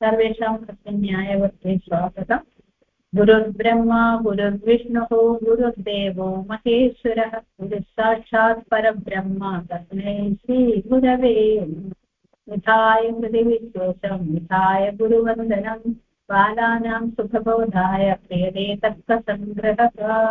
सर्वेषां तस्मिन् न्यायवर्ते स्वागतम्। गुरुर्ब्रह्मा गुरुर्विष्णुः गुरुर्देवो महेश्वरः गुरुः साक्षात् परब्रह्म तस्मै श्रीगुरवे निधाय हृदिविश्वासं निधाय गुरुवन्दनं बालानां सुखबोधाय क्रियते तर्कसङ्ग्रहः।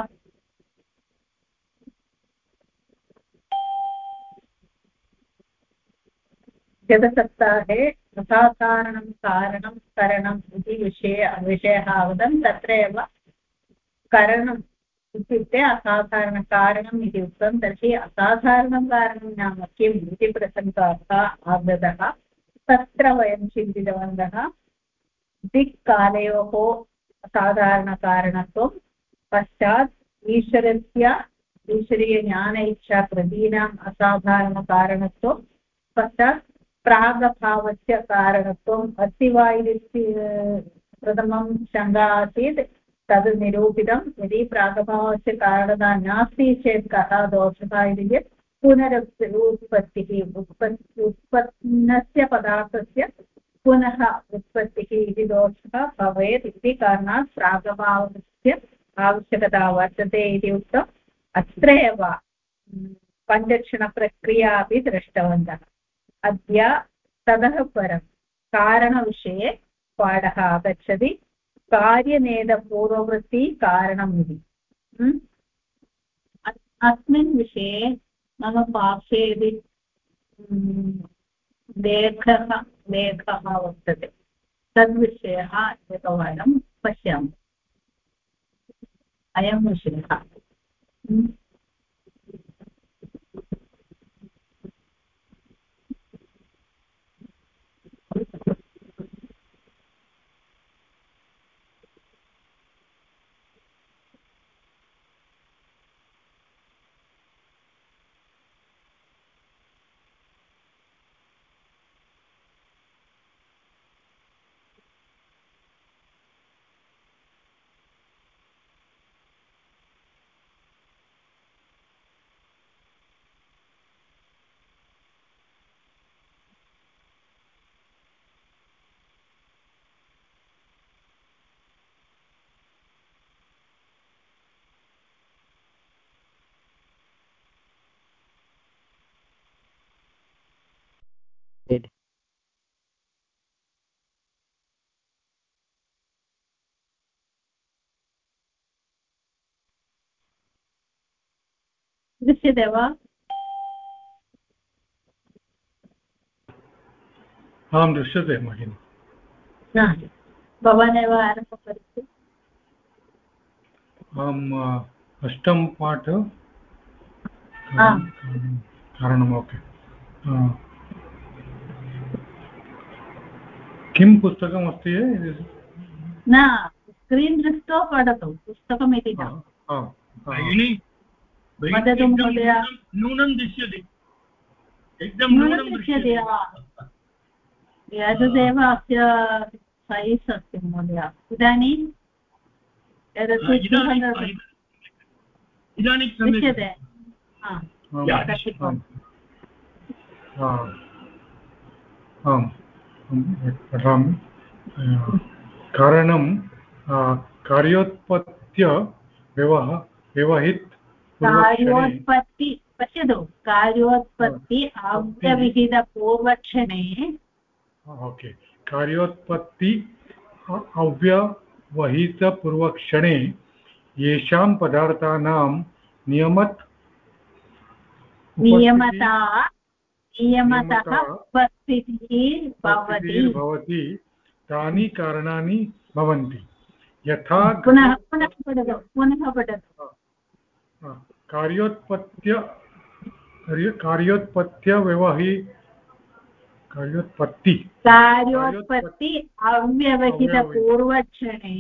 गतसप्ताहे असाधारणं कारणं करणम् इति विषयः आगतं। तत्रैव करणम् इत्युक्ते असाधारणकारणम् इति उक्तं। तर्हि असाधारणं कारणं नाम किम् इति प्रसङ्गः आगतः। तत्र वयं चिन्तितवन्तः दिक्कालयोः असाधारणकारणत्वं, पश्चात् ईश्वरीयज्ञान इच्छा कृतीनाम् असाधारणकारणत्वं, पश्चात् प्रागभावस्य कारणत्वम् अस्ति वा इति प्रथमं शङ्का आसीत्। तद् निरूपितं। यदि प्रागभावस्य कारणता नास्ति चेत् कः दोषः इति चेत् उत्पन्नस्य पदार्थस्य पुनः उत्पत्तिः इति दोषः भवेत् इति कारणात् प्रागभावस्य आवश्यकता वर्तते इति उक्तम्। अत्र एव पञ्चक्षणप्रक्रिया अपि दृष्टवन्तः। अद्य ततः परं कारणविषये पाठः आगच्छति। कार्यनेदपूर्ववृत्ति कारणम् इति। अस्मिन् विषये मम पार्श्वे यदि लेखः वर्तते, तद्विषयः एकवारं पश्यामः। अयं विषयः दृश्यते वा? आं दृश्यते भगिनि। भवानेव आरम्भं करोतु। अष्टम पाठ कारणम्। ओके, किं पुस्तकमस्ति? न, स्क्रीन् दृष्ट्वा पठतु, पुस्तकमिति न। वदतु महोदय। नूनं दृश्यते, न्यूनं दृश्यते वा? एतदेव अस्य सैस् अस्ति महोदय। इदानीं दृश्यते? पठामि। कारणं कार्योत्पत्त्य कार्योत्पत्ति। पश्यतु, कार्योत्पत्ति अव्यवहितपूर्वक्षणे। ओके, कार्योत्पत्ति अव्यवहितपूर्वक्षणे येषां पदार्थानां नियमतः उपस्थितिः भवति तानि कारणानि भवन्ति। यथा पुनः पठतु। कार्योत्पत्ति अव्यवहितपूर्वक्षणे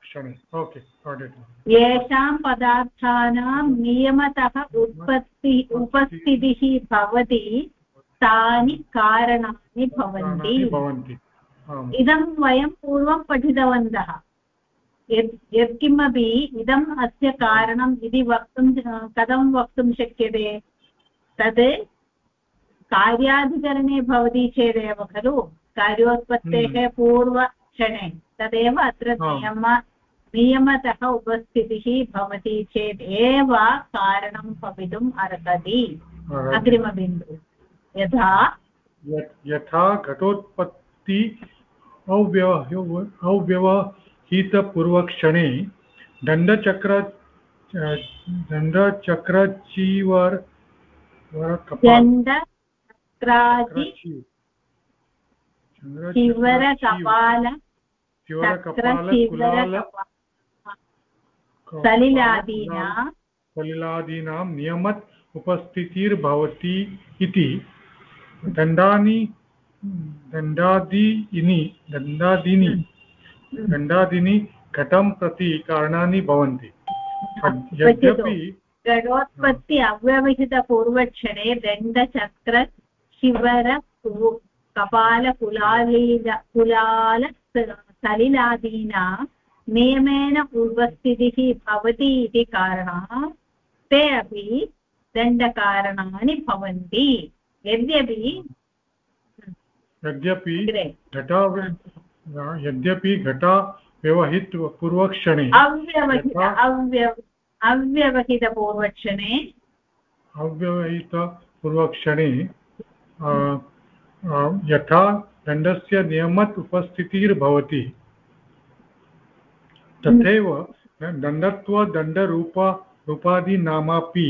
येषां पदार्थानां नियमतः उपस्थितिः भवति तानि कारणानि भवन्ति। इदं वयं पूर्वं पठितवन्तः। यत्किमपि इदम् अस्य कारणम् इति वक्तुं कथं वक्तुं शक्यते? तद् कार्याधिकरणे भवति चेदेव खलु कार्योत्पत्तेः पूर्वक्षणे तदेव अत्र नियमतः उपस्थितिः भवति चेत् एव कारणं भवितुम् अर्हति अग्रिमबिन्दुः यथा घटोत्पत्ति अव्यवहितपूर्वक्षणे दण्डचक्रचीवर सलिलादीनां नियमत् उपस्थितिर्भवति इति दण्डादीनि घटं प्रति कारणानि भवन्ति यद्यपि घटोत्पत्ति अव्यवहितपूर्वक्षणे दण्डचक्र शिवर कपाल कुलाल सलिलादीनां नियमेन उपस्थितिः भवति इति कारणात् ते अपि दण्डकारणानि भवन्ति यद्यपि घटा व्यवहितपूर्वक्षणे अव्यवहितपूर्वक्षणे यथा दण्डस्य नियमत् उपस्थितिर्भवति तथैव दण्डत्वदण्डरूपादीनामपि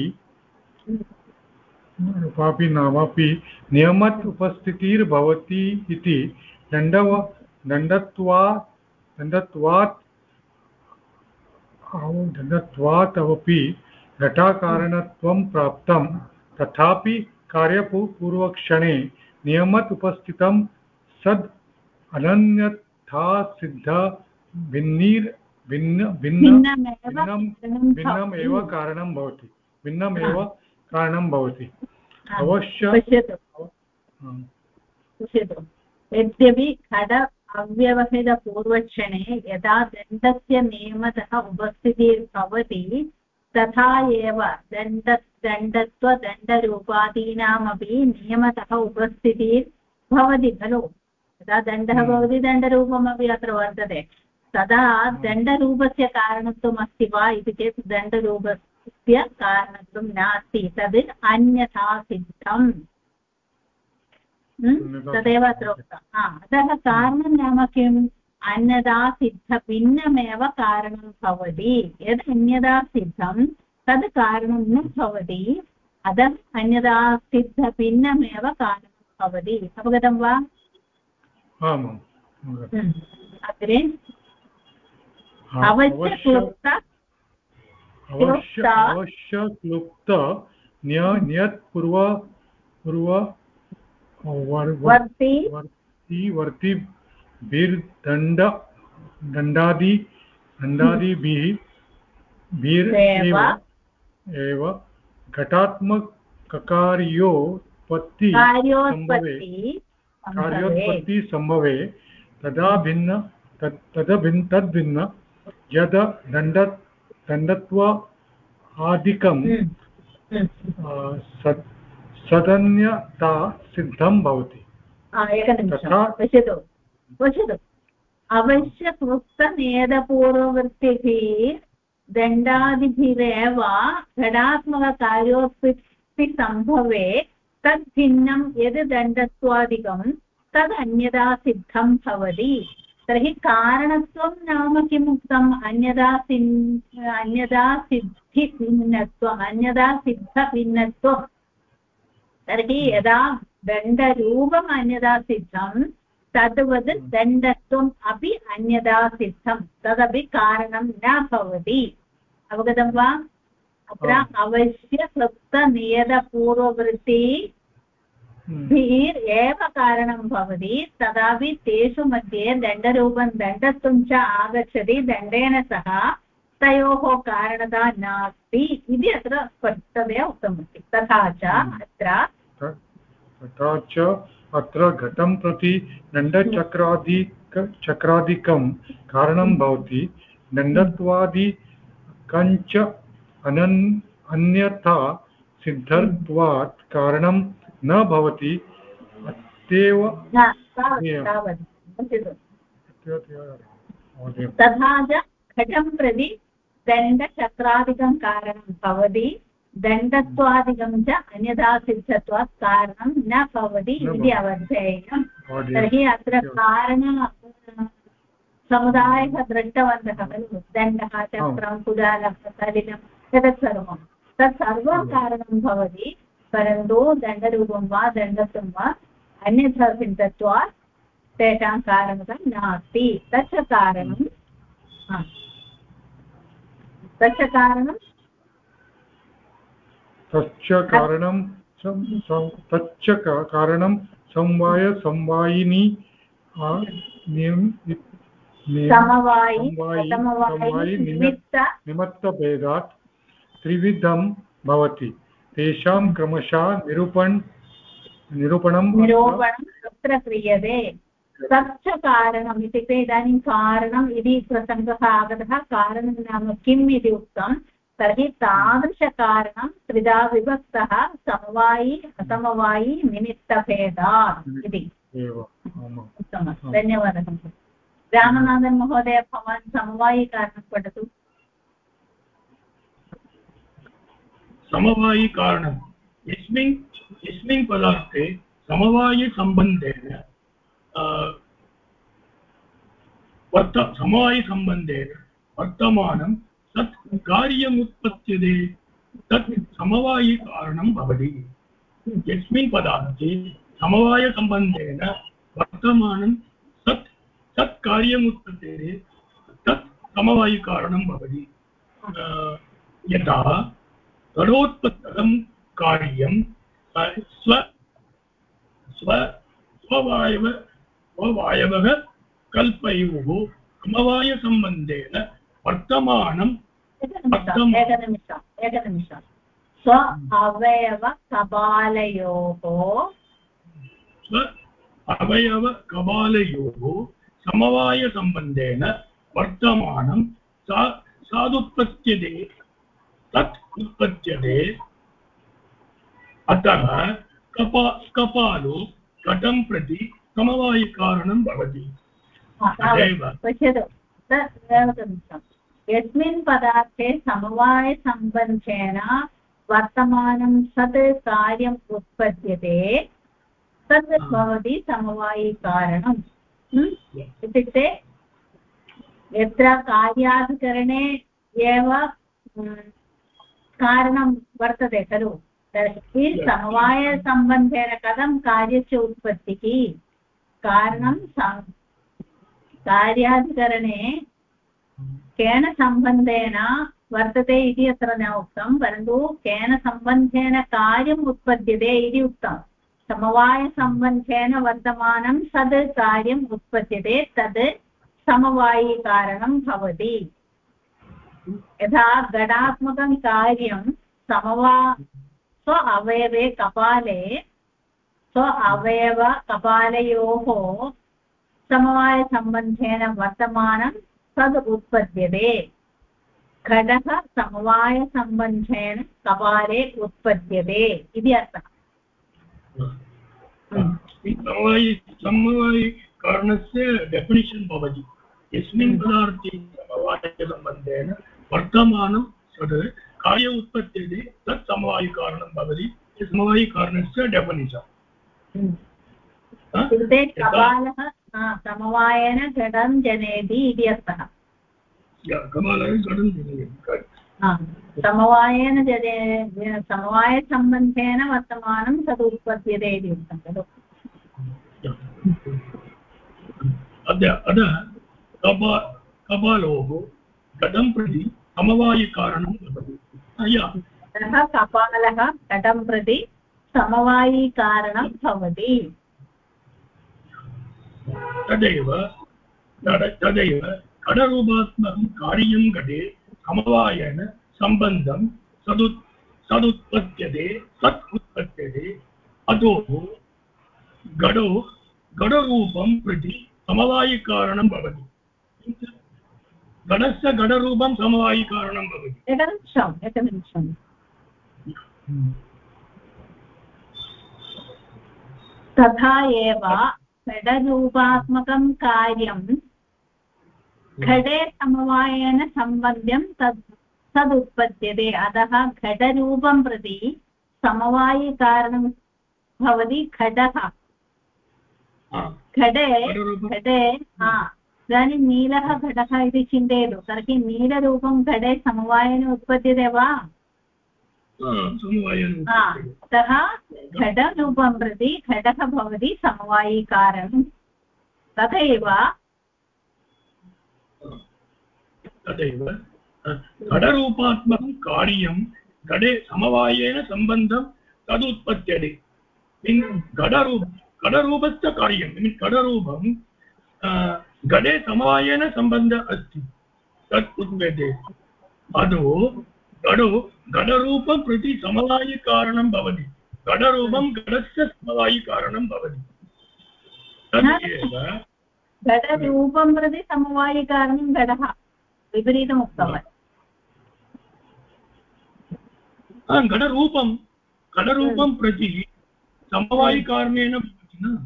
नियमत् उपस्थितिर्भवति इति दण्डत्वात् घटाकारणत्वं प्राप्तं तथापि कार्यपूर्वक्षणे नियमत् उपस्थितं सद् अनन्यथा सिद्ध भिन्नमेव कारणं भवति अवश्य यद्यपि घट अव्यवहितपूर्वक्षणे यदा दण्डस्य नियमतः उपस्थितिर्भवति तथा एव दण्डत्वदण्डरूपादीनामपि नियमतः उपस्थितिर्भवति खलु यदा दण्डः भवति दण्डरूपमपि अत्र वर्तते तदा दण्डरूपस्य कारणत्वम् अस्ति वा इति चेत् दण्डरूपस्य कारणत्वं नास्ति तद् अन्यथा सिद्धम् तदेव अत्र उक्तम् अतः कारणं नाम किम् अन्यथा सिद्धभिन्नमेव कारणं भवति यद् अन्यथा सिद्धं तद् कारणं न भवति अतः अन्यथा सिद्धभिन्नमेव कारणं भवति अवगतं वा अग्रे अवश्यक्लुप्त नियत दण्डादिभिरेव कार्योत्पत्ति संभवे तद्भिन्न यद दण्डत्व आदिकं सदन्यता सिद्धं भवति पश्यतु अवश्यक्लुप्तनेदपूर्ववृत्तिभिः दण्डादिभिरेव घटात्मककार्योत्पत्ति सम्भवे तद्भिन्नं यद् दण्डत्वादिकं तद् अन्यथा सिद्धं भवति तर्हि कारणत्वं नाम किम् उक्तम् अन्यथा सिद्धभिन्नत्वं तर्हि यदा दण्डरूपम् अन्यथा सिद्धं तद्वत् दण्डत्वम् अपि अन्यथा सिद्धं तदपि कारणं न भवति अवगतं वा अत्र अवश्यक्लुप्तनियतपूर्ववृत्तिभिरेव कारणं भवति तदापि तेषु मध्ये दण्डरूपं दण्डत्वं च आगच्छति दण्डेन सह तयोः कारणता नास्ति इति अत्र स्पष्टतया उक्तमस्ति तथा च अत्र घटं प्रति दण्डचक्रादिकं कारणं भवति दण्डत्वादिकञ्च अन्यथा सिद्धत्वात् कारणं न भवति तथा च घटं प्रति दण्डचक्रादिकं कारणं भवति दण्डत्वादिकं च अन्यथा सिद्धत्वात् कारणं न भवति इति अवधेयम् तर्हि अत्र कारण समुदायः दृष्टवन्तः खलु दण्डः चक्रं कुडालः सलिलं एतत् सर्वं तत् सर्वं कारणं भवति परन्तु दण्डरूपं वा दण्डत्वं वा अन्यथा सिद्धत्वात् तेषां कारणता नास्ति तच्च कारणं तच्च कारणं समवायिनी समवायि निमित्तभेदात् त्रिविधं भवति तेषां क्रमशः निरूपणं तत्र क्रियते तच्च कारणम् इत्युक्ते इदानीं कारणम् इति प्रसङ्गः आगतः कारणं नाम किम् इति उक्तं तर्हि तादृशकारणं त्रिधा विभक्तः समवायि असमवायि निमित्तभेदात् इति उत्तमं धन्यवादः रामनाथन् महोदय भवान् समवायिकारणं पठतु समवायिकारणं यस्मिन् पदार्थे समवायिसम्बन्धेन वर्तमानं तत् कार्यमुत्पद्यते तत् समवायिकारणं भवति यस्मिन् पदार्थे समवायसम्बन्धेन वर्तमानं तत् कार्यमुत्पद्यते तत् समवायिकारणं भवति यथा घटोत्पत्तं कार्यं स्ववायवः कल्पयोः समवायसम्बन्धेन वर्तमानं एकनिमिषं स्व अवयवकबालयोः समवायसम्बन्धेन वर्तमानं सादुत्पद्यते तत् उत्पद्यते अतः कपालो घटं प्रति समवायिकारणं भवति पश्यतु यस्मिन् पदार्थे समवायसम्बन्धेन वर्तमानं सत् कार्यम् उत्पद्यते तद् भवति समवायिकारणम् इत्युक्ते यत्र कार्याधिकरणे एव कारणं वर्तते खलु तर्हि समवायसम्बन्धेन कथं कार्यस्य उत्पत्तिः कारणं कार्याधिकरणे केन सम्बन्धेन वर्तते इति अत्र न उक्तं परन्तु केन सम्बन्धेन कार्यम् उत्पद्यते इति उक्तं समवायसम्बन्धेन वर्तमानं सद् कार्यम् उत्पद्यते तद् समवायिकारणं भवति यथा घटात्मकं कार्यं स्व अवयवे कपालयोः समवायसम्बन्धेन वर्तमानं तद् उत्पद्यते घटः समवायसम्बन्धेन कपाले उत्पद्यते इति अर्थः समवायिकारणस्य डेफिनिशन् भवति यस्मिन् पदार्थे समवायसम्बन्धेन वर्तमानं तद् कार्य उत्पद्यते तत् समवायिकारणं भवति समवायिकारणस्य डेफिनिशन् इत्युक्ते कपालः समवायेन घटं जनयति इति अर्थः समवायेन समवायसम्बन्धेन वर्तमानं तद् उत्पद्यते इति उक्तं खलु अतः कपालोः घटं प्रति समवायिकारणं भवति अतः कपालः घटं प्रति समवायिकारणं भवति तदैव घटरूपात्मकं कार्यं घटे समवायेन सम्बन्धं सदुत्पद्यते तत् उत्पद्यते अतो घटरूपं प्रति समवायिकारणं भवति घटस्य घटरूपं समवायिकारणं भवति एकनिमिषम् तथा एव घटरूपात्मकं कार्यं घटे समवायेन सम्बन्धं तदुत्पद्यते अतः घटरूपं प्रति समवायिकारणं भवति घटः घटे इदानीं नीलः घटः इति चिन्तयतु तर्हि नीलरूपं घटे समवायेन उत्पद्यते वा अतः घटरूपं प्रति घटः भवति समवायिकारणं तथैव घटरूपात्मकं कार्यं घटे समवायेन सम्बन्धं तदुत्पद्यते घटरूपस्य कार्यं घटरूपं घटे समवायेन सम्बन्धः अस्ति तत् उत्पद्यते घटरूपं प्रति समवायिकारणं भवति घटरूपं घटस्य समवायिकारणं भवति तदेव घटरूपं प्रति समवायिकारणं घटः विपरीतम् उक्तवान् घटरूपं प्रति समवायिकारणेन भवति न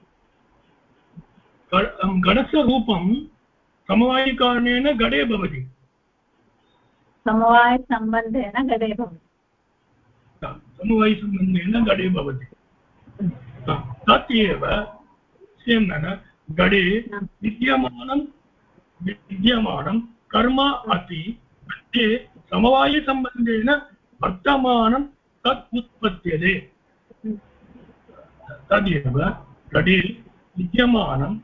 घटस्य रूपं समवायिकारणेन घटे भवति समवायसम्बन्धेन घटे भवति समवायसम्बन्धेन घटे भवति तत् एव घटे विद्यमानं कर्म अपि घटे समवायसम्बन्धेन वर्तमानं तत् उत्पद्यते तदेव घटे विद्यमानं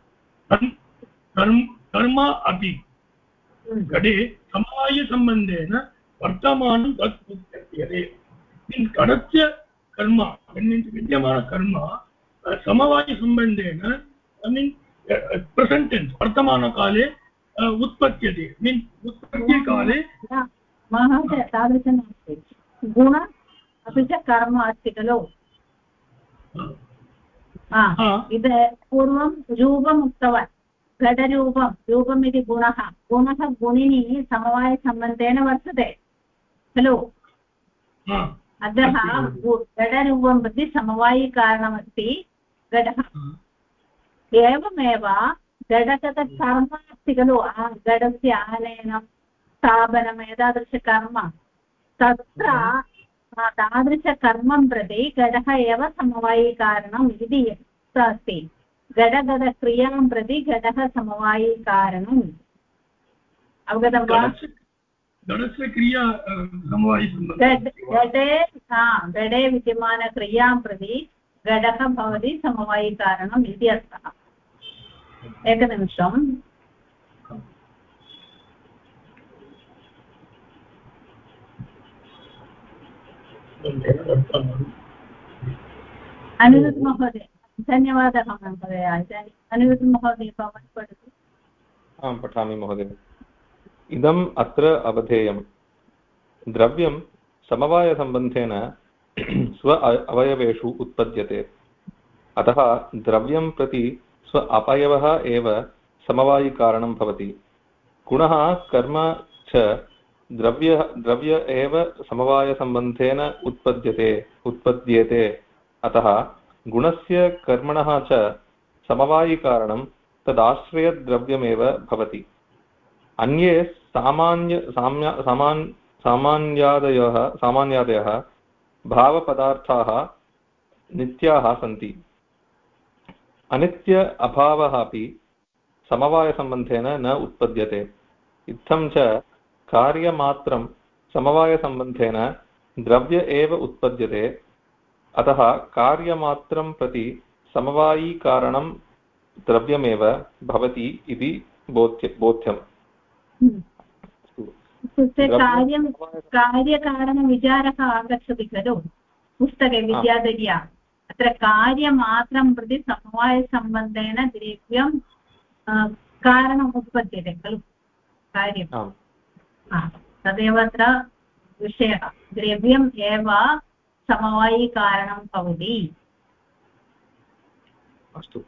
कर्म अपि घटे समवायसम्बन्धेन वर्तमानं तत् उत्पद्यते घटस्य कर्म विद्यमानकर्म समवायसम्बन्धेन प्रेसेण्ट् टेन्स् वर्तमानकाले उत्पद्यते उत्पत्तिकाले महोदय तादृशं नास्ति गुण अपि च कर्म अस्ति खलु इद पूर्वं रूपम् उक्तवान् घटरूपम् इति गुणः गुणिनी समवायसम्बन्धेन वर्तते खलु अतः घटरूपं प्रति समवायिकारणमस्ति घटः एवमेव घटगतकर्म अस्ति खलु घटस्य आनयनं स्थापनम् एतादृशकर्म तत्र तादृशकर्मं प्रति घटः एव समवायिकारणम् इति अस्ति घटगतक्रियां प्रति घटः समवायिकारणम् अवगतं वा घटस्य क्रिया घटे विद्यमानक्रियां प्रति घटः भवति समवायिकारणम् इति अर्थः एकनिमिषम् अनिरुद्ध महोदय धन्यवादः महोदय अनिरुद्ध महोदय भवान् पठतु आं पठामि महोदय इदम् अत्र अवधेयं द्रव्यं समवायसम्बन्धेन स्व अवयवेषु उत्पद्यते अतः द्रव्यं प्रति स्व अपयवः एव समवायिकारणं भवति गुणः कर्म च द्रव्य एव समवायसम्बन्धेन उत्पद्येते अतः गुणस्य कर्मणः च समवायिकारणं तदाश्रयद्रव्यमेव भवति अन्ये सामान्यादयः भावपदार्थाः नित्याः सन्ति अनित्य अभावः अपि समवायसम्बन्धेन न उत्पद्यते इत्थं च कार्यमात्रं समवायसम्बन्धेन द्रव्य एव उत्पद्यते अतः कार्यमात्रं प्रति समवायिकारणं द्रव्यमेव भवति इति बोध्यम् इत्युक्ते कार्यकारणविचारः आगच्छति खलु पुस्तके विद्याधर्या अत्र कार्यमात्रं प्रति समवायसम्बन्धेन द्रव्यं कारणम् उत्पद्यते खलु कार्यं तदेव अत्र विषयः द्रव्यम् एव समवायिकारणं भवति अस्तु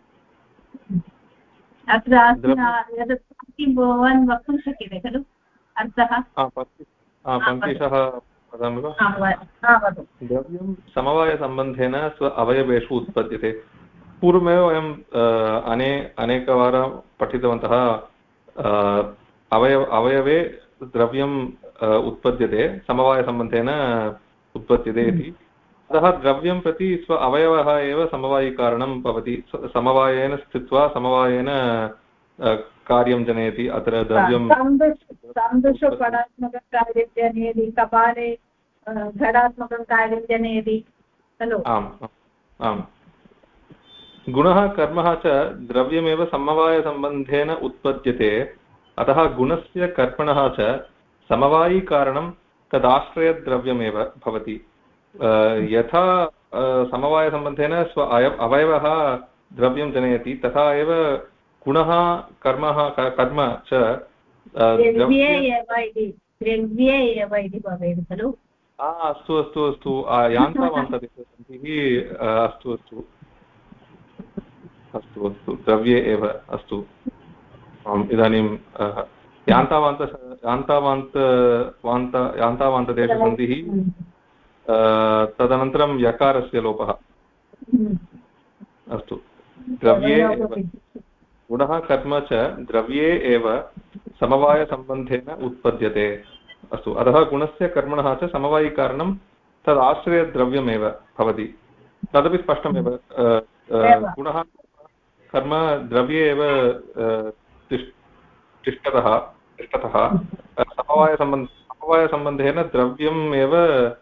अत्र यत् भवान् वक्तुं शक्यते खलु अर्थः पङ्क्तिशः वदामि वा द्रव्यं समवायसम्बन्धेन स्व अवयवेषु उत्पद्यते पूर्वमेव वयं अनेकवारं पठितवन्तः अवयवे द्रव्यम् उत्पद्यते समवायसम्बन्धेन उत्पद्यते इति अतः द्रव्यं प्रति स्व अवयवः एव समवायिकारणं भवति समवायेन स्थित्वा समवायेन कार्यं जनयति अत्र द्रव्यं सन्दोषपडात्मककार्यं जनयति कपाले घटात्मकं कार्यं जनयति खलु आम् आम् गुणः कर्मः च द्रव्यमेव समवायसम्बन्धेन उत्पद्यते अतः गुणस्य कर्मणः च समवायिकारणं तदाश्रयद्रव्यमेव भवति यथा समवायसम्बन्धेन स्व अवयवः द्रव्यं जनयति तथा एव गुणः कर्म च द्रव्ये एव इति भवेत् खलु अस्तु अस्तु अस्तु यान्तावान्तसन्धिः अस्तु अस्तु अस्तु अस्तु द्रव्ये एव अस्तु इदानीं यान्तावान्तदेशसन्धिः तदनन्तरं यकारस्य लोपः अस्तु द्रव्ये एव गुणः कर्म च द्रव्ये एव समवायसम्बन्धेन उत्पद्यते अस्तु अतः गुणस्य कर्मणः च समवायिकारणं तदाश्रयद्रव्यमेव भवति तदपि स्पष्टमेव गुणः कर्म द्रव्ये एव तिष्ठतः समवायसम्बन्धेन द्रव्यम् एव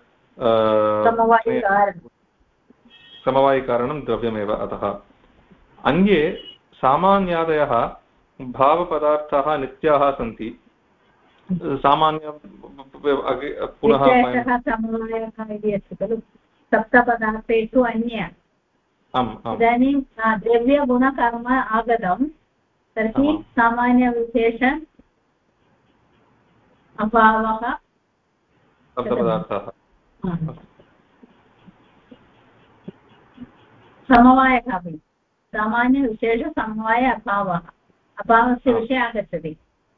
समवायिकारणं द्रव्यमेव अतः अन्ये सामान्यादयः भावपदार्थाः नित्याः सन्ति सामान्य पुनः समवायः इति अस्ति खलु सप्तपदार्थेषु अन्य इदानीं द्रव्यगुणकर्म आगतं तर्हि सामान्यविशेष अभावः सप्तपदार्थाः समवायः अपि सामान्यविशेषसमवाय अभावस्य विषये आगच्छति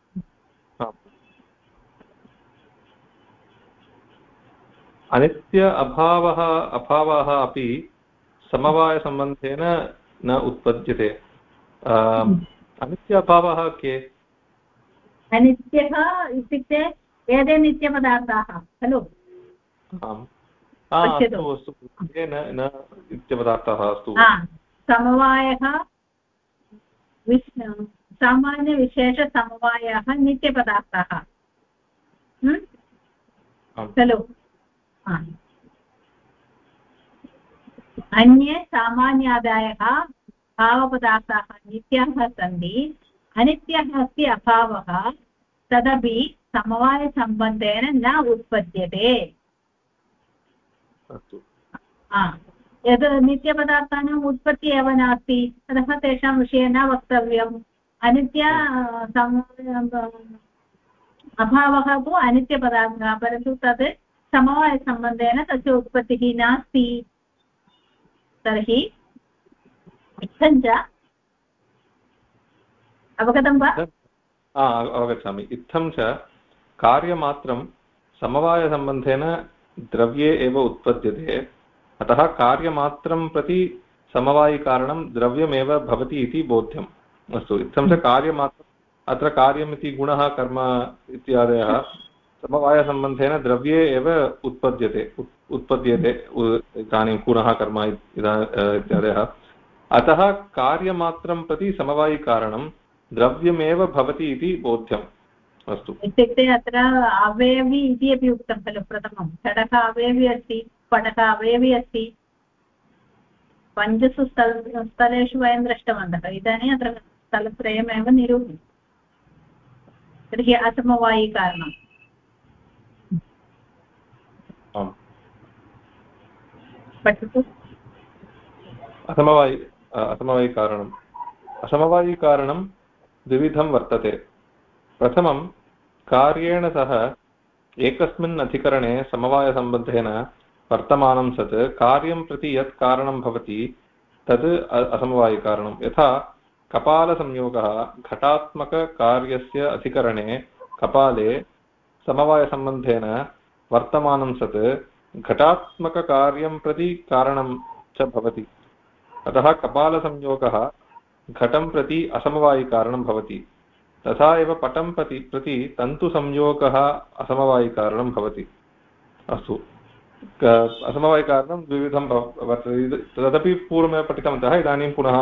अनित्य अभावः अपि समवायसम्बन्धेन न उत्पद्यते अनित्य अभावः के अनित्यः इत्युक्ते वेदे नित्यपदार्थाः खलु अस्तु न नित्यपदार्थाः अस्तु समवायः सामान्यविशेषसमवायः नित्यपदार्थाः खलु अन्ये सामान्यादायः भावपदार्थाः नित्याः सन्ति अनित्यः अस्ति अभावः तदपि समवायसम्बन्धेन न उत्पद्यते यद् नित्यपदार्थानाम् उत्पत्तिः एव नास्ति अतः तेषां विषये न वक्तव्यम् अनित्य अभावः तु अनित्यपदार्थः परन्तु तद् समवायसम्बन्धेन तस्य उत्पत्तिः नास्ति तर्हि इत्थञ्च अवगतं वा अवगच्छामि इत्थं च कार्यमात्रं समवायसम्बन्धेन द्रव्ये एव उत्पद्यते अतः कार्यमात्रं प्रति समवायिकारणं द्रव्यमेव भवति इति बोध्यम् अस्तु इत्थं च कार्यमात्रम् अत्र कार्यमिति गुणः कर्म इत्यादयः समवायसम्बन्धेन द्रव्ये एव उत्पद्यते इदानीं गुणः कर्म इत्यादयः अतः कार्यमात्रं प्रति समवायिकारणं द्रव्यमेव भवति इति बोध्यम् अस्तु इत्युक्ते अत्र अवयवी इति अपि उक्तं खलु प्रथमं घटः अवयवी अस्ति पटः अवयवी अस्ति पञ्चसु स्थलेषु वयं दृष्टवन्तः इदानीम् अत्र स्थलत्रयमेव निरूपणं तर्हि असमवायिकारणम् पठतु असमवायिकारणं द्विविधं वर्तते प्रथमं कार्येण सह एकस्मिन् अधिकरणे समवायसम्बन्धेन वर्तमानं सत् कार्यं प्रति यत् कारणं भवति तद् असमवायिकारणं यथा कपालसंयोगः घटात्मककार्यस्य अधिकरणे कपाले समवायसम्बन्धेन वर्तमानं सत् घटात्मककार्यं प्रति कारणं च भवति अतः कपालसंयोगः घटं प्रति असमवायिकारणं भवति तथा एव पटं प्रति तन्तुसंयोगः असमवायिकारणं भवति। अस्तु, असमवायिकारणं द्विविधं वर्तते, तदपि पूर्वमेव पठितवन्तः, इदानीं पुनः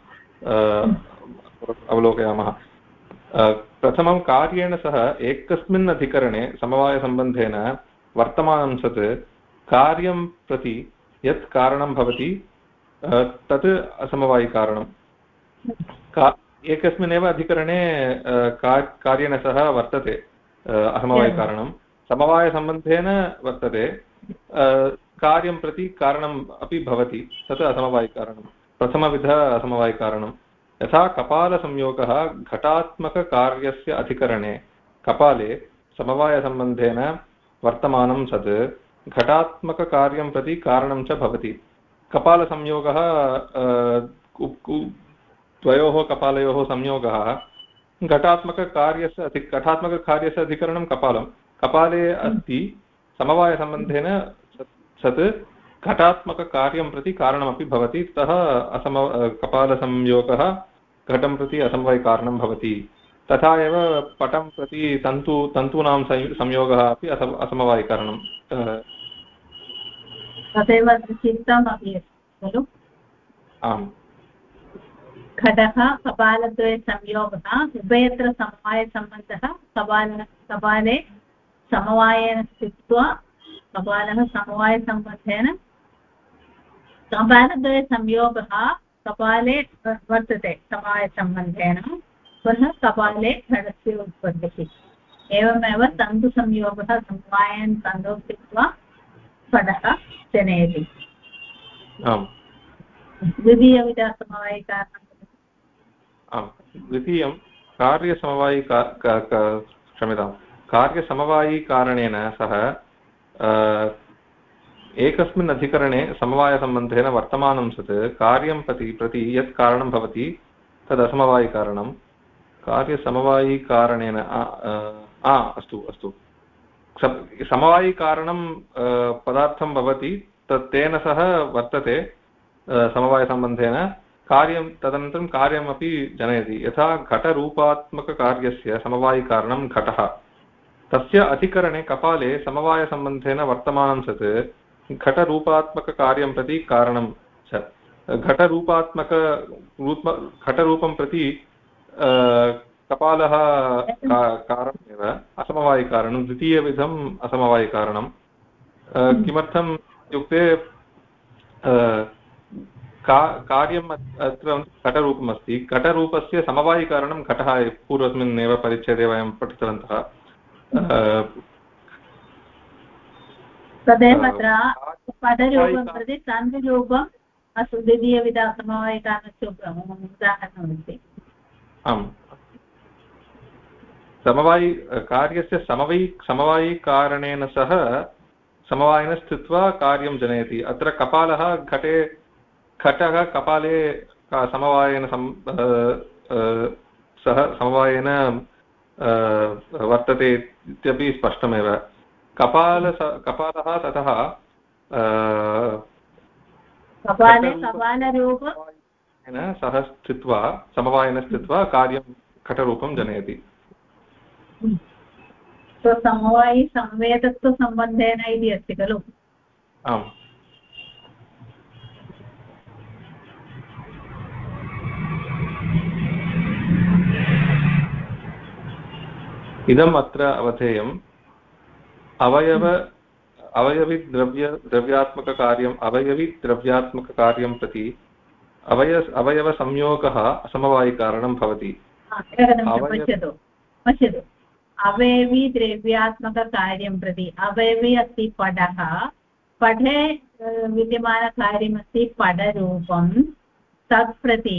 अवलोकयामः। प्रथमं कार्येण सह एकस्मिन् अधिकरणे समवायसम्बन्धेन वर्तमानं सत् कार्यं प्रति यत् कारणं भवति तत् असमवायिकारणम्। एकस्मिन्नेव अधिकरणे कार्येण सह वर्तते असमवायिकारणं, समवायसम्बन्धेन वर्तते, कार्यं प्रति कारणम् अपि भवति, तत् असमवायिकारणं, प्रथमविध असमवायिकारणं। यथा कपालसंयोगः घटात्मककार्यस्य अधिकरणे कपाले समवायसम्बन्धेन वर्तमानं सत् घटात्मककार्यं प्रति कारणं च भवति। कपालसंयोगः द्वयोः कपालयोः संयोगः घटात्मककार्यस्य अधिकरणं कपाले अस्ति, समवायसम्बन्धेन सत् घटात्मककार्यं प्रति कारणमपि भवति, अतः कपालसंयोगः घटं प्रति असमवायिकारणं भवति। तथा एव पटं प्रति तन्तूनां संयोगः अपि असमवायिकारणं। तदेव चिन्तम् अपि अस्ति खलु। आम्, घटः कपालद्वये संयोगः, उभयत्र समवायसम्बन्धः, कपाले समवायेन स्थित्वा कपालः समवायसम्बन्धेन, कपालद्वये संयोगः कपाले वर्तते समवायसम्बन्धेन, पुनः कपाले घटस्य उत्पत्तिः। एवमेव तन्तुसंयोगः समवायेन तन्तौ स्थित्वा घटः जनयति। द्वितीयविधः समवायिकारणं। द्वितीयं कार्यसमवायिकारणेन सह एकस्मिन् अधिकरणे समवायसम्बन्धेन वर्तमानं सत् कार्यं प्रति यत् कारणं भवति तद् असमवायिकारणं। कार्यसमवायिकारणेन अस्तु अस्तु, समवायिकारणं पदार्थं भवति, तेन सह वर्तते समवायसम्बन्धेन, कार्यं तदनन्तरं कार्यमपि जनयति। यथा घटरूपात्मककार्यस्य समवायिकारणं घटः, तस्य अधिकरणे कपाले समवायसम्बन्धेन वर्तमानं सत् घटरूपात्मककार्यं प्रति कारणं च। घटरूपं प्रति कपालः कारणमेव असमवायिकारणं, द्वितीयविधम् असमवायिकारणं। किमर्थम् इत्युक्ते कार्यम् अत्र घटरूपम् अस्ति, घटरूपस्य समवायिकारणं घटः, पूर्वस्मिन्नेव परिच्छेदे वयं पठितवन्तः। तदेव अत्र पदरूपं प्रति तन्तुरूपम् अस्तु, द्वितीयविध समवायिकारणस्य उदाहरणमस्ति। आम्, कार्यस्य समवायिकारणेन सह समवायेन स्थित्वा कार्यं जनयति। अत्र कपालः घटः कपाले समवायेन सह समवायेन वर्तते इत्यपि स्पष्टमेव। कपालः ततः सह स्थित्वा समवायेन स्थित्वा कार्यं घटरूपं जनयति। समवायि संवेदत्वसम्बन्धेन इति अस्ति खलु। आम्, इदम् अत्र अवधेयम्। अवयविद्रव्यात्मककार्यं प्रति अवयवसंयोगः असमवायिकारणं भवति। पश्यतु, अवयविद्रव्यात्मककार्यं प्रति अवयवी अस्ति पटः, पटे विद्यमानकार्यमस्ति पटरूपं, तत् प्रति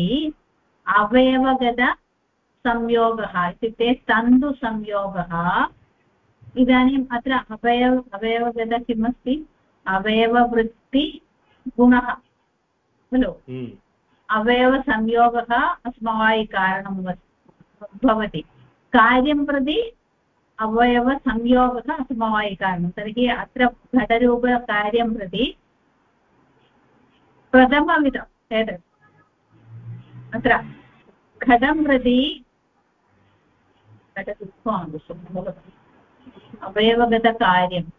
अवयवगतसंयोगः इत्युक्ते तन्तुसंयोगः। इदानीम् अत्र अवयवगत किमस्ति? अवयववृत्तिगुणः खलु। अवयवसंयोगः असमवायिकारणं भवति। कार्यं प्रति अवयवसंयोगः असमवायिकारणं। तर्हि अत्र घटरूपकार्यं प्रति प्रथमविधम् एतत्। अत्र घटं प्रति घटरूपम् भवति अवयवगतकार्यम्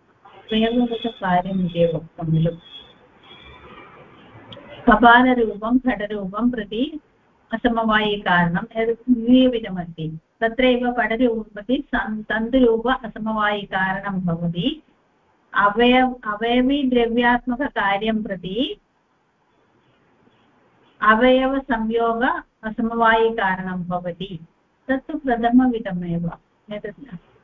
इत्येव उक्तं खलु कपालरूपं घटरूपं प्रति असमवायिकारणं द्विविधमस्ति तत्रैव पटरूपं प्रति तन्तुरूप असमवायिकारणं भवति अवयवी द्रव्यात्मककार्यं प्रति अवयवसंयोग असमवायिकारणं भवति तत्तु प्रथमविधमेव एतत्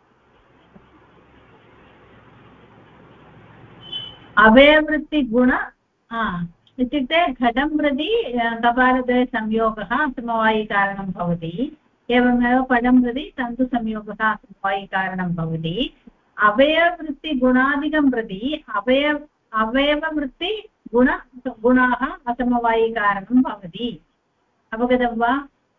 अवयववृत्तिगुण इत्युक्ते घटं प्रति कपालद्वयसंयोगः असमवायिकारणं भवति एवमेव पटं प्रति तन्तुसंयोगः असमवायिकारणं भवति अवयववृत्तिगुणादिकं प्रति अवयववृत्तिगुणाः असमवायिकारणं भवति अवगतं वा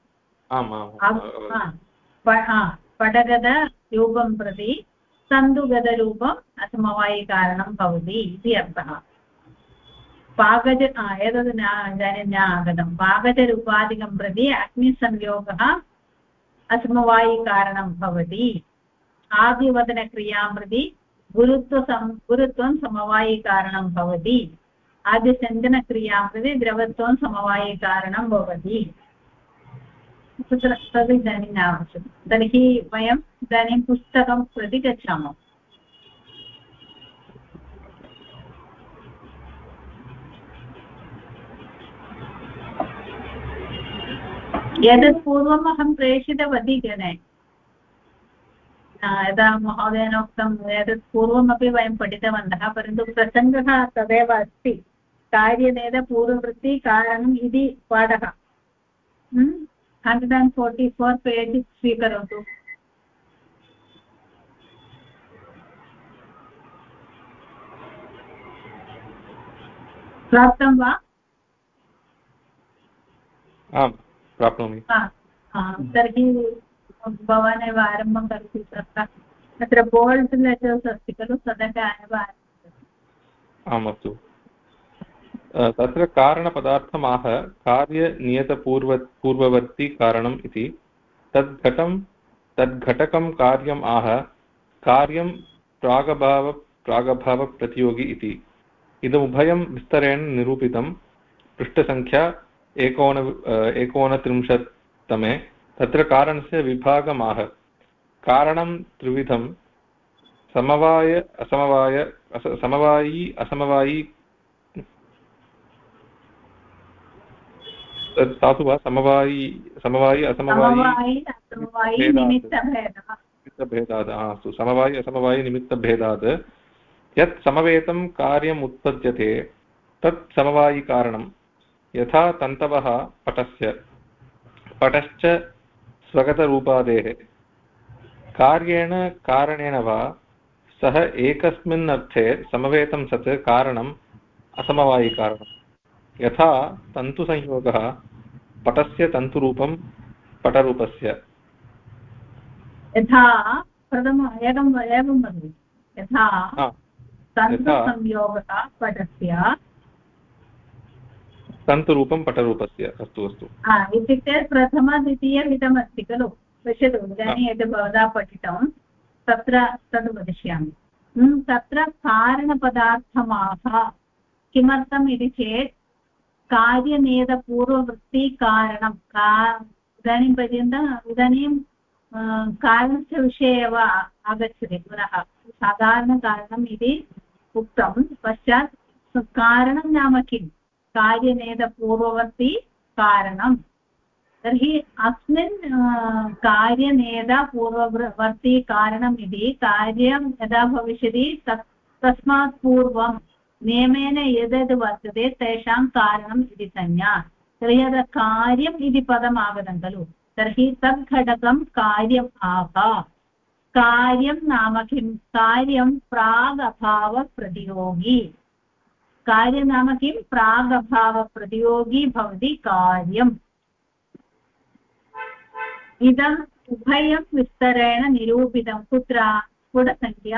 पटगतरूपं प्रति तन्तुगतरूपम् असमवायिकारणं भवति इति अर्थः पाकज एतद् इदानीं न आगतं पाकजरूपादिकं प्रति अग्निसंयोगः असमवायिकारणं भवति आदिवदनक्रियां प्रति गुरुत्वं समवायिकारणं भवति आदिसञ्जनक्रियां प्रति द्रवत्वं समवायिकारणं भवति तद् इदानीं न आवश्यकं तर्हि वयम् इदानीं पुस्तकं प्रति गच्छामः एतत् पूर्वम् अहं प्रेषितवती गणे यदा महोदयेन उक्तम् एतत् पूर्वमपि वयं पठितवन्तः परन्तु प्रसङ्गः तदेव अस्ति कार्यनेदपूर्ववृत्ति कारणम् इति पाठः 144 पेज् स्वीकरोतु प्राप्तं वा आम् प्राप्नोमि तर्हि भवान् एव आरम्भं करोतु तत्र बोल्ड् लेटर्स् अस्ति खलु ततः एव आम् अस्तु तत्र कारणपदार्थमाह कार्यनियतपूर्ववर्ति कारणम् इति तद्घटकं कार्यम् आह कार्यं प्रागभावप्रतियोगी इति इदमुभयं विस्तरेण निरूपितं पृष्ठसङ्ख्या 39 तत्र कारणस्य विभागमाह कारणं त्रिविधं समवायी असमवायी धातु वा समवायी असमवायी निमित्तभेदात् अस्तु समवायी असमवायी निमित्तभेदात् यत् समवेतं कार्यम् उत्पद्यते तत् समवायिकारणं यथा तन्तवः पटश्च स्वगतरूपादेः कार्येण कारणेन वा सह एकस्मिन् अर्थे समवेतं सत् कारणम् असमवायिकारणं यथा तन्तुसंयोगः पटस्य तन्तुरूपं पटरूपस्य यथा एवं वदति यथा तन्तुसंयोगः पटस्य तन्तुरूपं पटरूपस्य अस्तु इत्युक्ते प्रथमद्वितीयमिदमस्ति खलु पश्यतु इदानीं यद् भवता पठितं तत्र तद् वदिष्यामि तत्र कारणपदार्थमाह किमर्थम् इति चेत् कार्यनेदपूर्ववृत्तिकारणं इदानीं पर्यन्तम् इदानीं कारणस्य विषये एव आगच्छति पुनः साधारणकारणम् इति उक्तं पश्चात् कारणं नाम किं कार्यनेदपूर्ववर्ति कारणं तर्हि अस्मिन् कार्यनेदपूर्ववर्ति कारणम् इति कार्यं यदा भविष्यति तस्मात् पूर्वं नियमेन यद् वर्तते तेषां कारणम् इति संज्ञा तर्हि यदा कार्यम् इति पदम् आगतं खलु तर्हि तद्घटकं कार्यम् आह कार्यं नाम किं कार्यं प्रागभावप्रतियोगी कार्यं नाम किं प्रागभावप्रतियोगी भवति कार्यम् इदम् उभयं विस्तरेण निरूपितं कुत्र पुटसङ्ख्या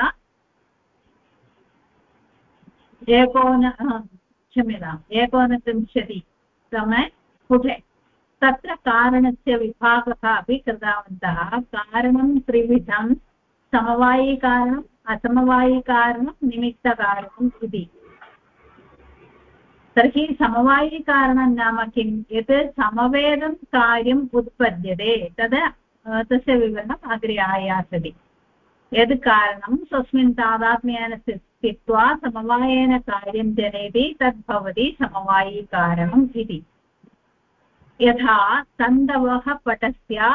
क्षम्यताम् 39 तमे पुटे तत्र कारणस्य विभागः अपि कृतवन्तः कारणं त्रिविधं समवायिकारणम् असमवायिकारणं निमित्तकारणम् इति तर्हि समवायिकारणं नाम किं यत् समवेदं कार्यम् उत्पद्यते तस्य विवरणम् अग्रे आयास्यति यद् कारणं स्वस्मिन् तादात्म्येन स्थित्वा समवायेन कार्यं जनयति तद् भवति समवायिकारणम् इति यथा तन्तवः पटस्य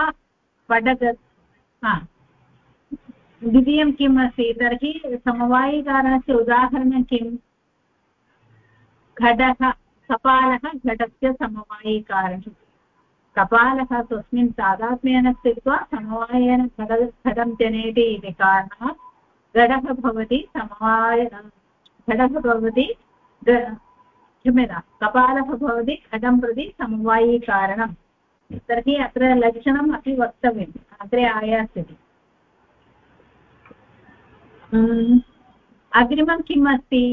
द्वितीयं किम् अस्ति तर्हि समवायिकारणस्य उदाहरणं किम् घटः कपालः घटस्य समवायिकारणं कपालः स्वस्मिन् तादात्म्येन स्थित्वा समवायेन घटं जनयति इति कारणात् घटः भवति क्षम्यतां कपालः भवति घटं प्रति समवायिकारणं तर्हि अत्र लक्षणम् अपि वक्तव्यम् अग्रे आयास्यति अग्रिमं किम् अस्ति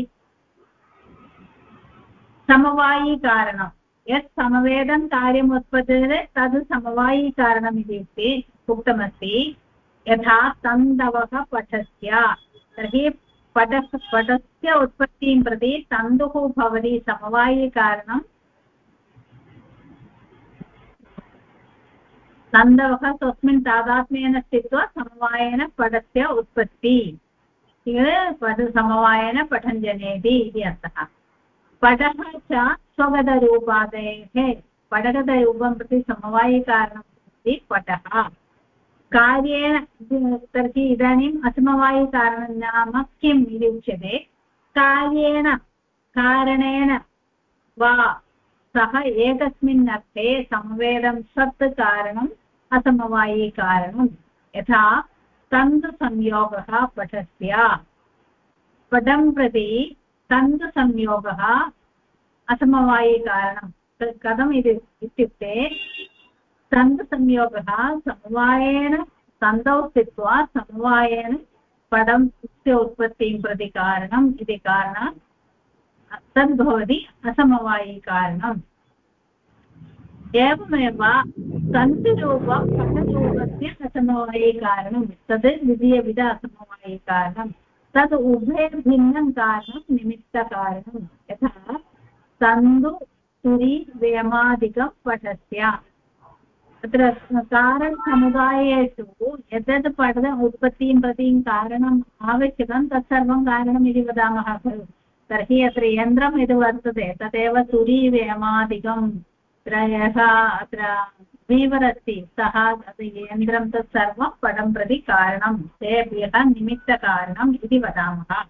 समवायिकारणं यत् समवेदं कार्यम् उत्पद्यते तद् समवायिकारणम् इति उक्तमस्ति यथा तन्तवः पटस्य तर्हि पटस्य उत्पत्तिं प्रति तन्तुः भवति समवायिकारणं तन्तवः स्वस्मिन् तादात्म्येन स्थित्वा समवायेन पटस्य उत्पत्ति समवायेन पठन् जनयति इति अर्थः पटः च स्वगतरूपादेः पटगतरूपं प्रति समवायिकारणं भवति पटः कार्येण तर्हि इदानीम् असमवायिकारणं नाम किम् इति उच्यते कारणेन वा सः एकस्मिन् अर्थे समवेदं सत् कारणम् असमवायिकारणं यथा तन्तुसंयोगः पटस्य पटं प्रति तन्तुसंयोगः असमवायिकारणं कथम् इत्युक्ते तन्तुसंयोगः समवायेन तन्तौ स्थित्वा समवायेन पटस्य उत्पत्तिं प्रति कारणम् इति कारणात् तद्भवति असमवायिकारणम् एवमेव तन्तुरूपं पटरूपस्य असमवायिकारणं तद् द्वितीयविध असमवायिकारणं तद् उभयभिन्नं कारणं निमित्तकारणं यथा तन्तु तुरी वेमादिकं पटस्य तत्र कारणसमुदायेषु यद्यद् पटद उत्पत्तिं प्रति कारणम् आवश्यकं तत्सर्वं कारणम् इति वदामः खलु तर्हि अत्र यन्त्रं यद् वर्तते तदेव तुरी वेमादिकं यः अत्र वीवर् अस्ति सः यन्त्रं तत्सर्वं पटं प्रति कारणं तेभ्यः निमित्तकारणम् इति वदामः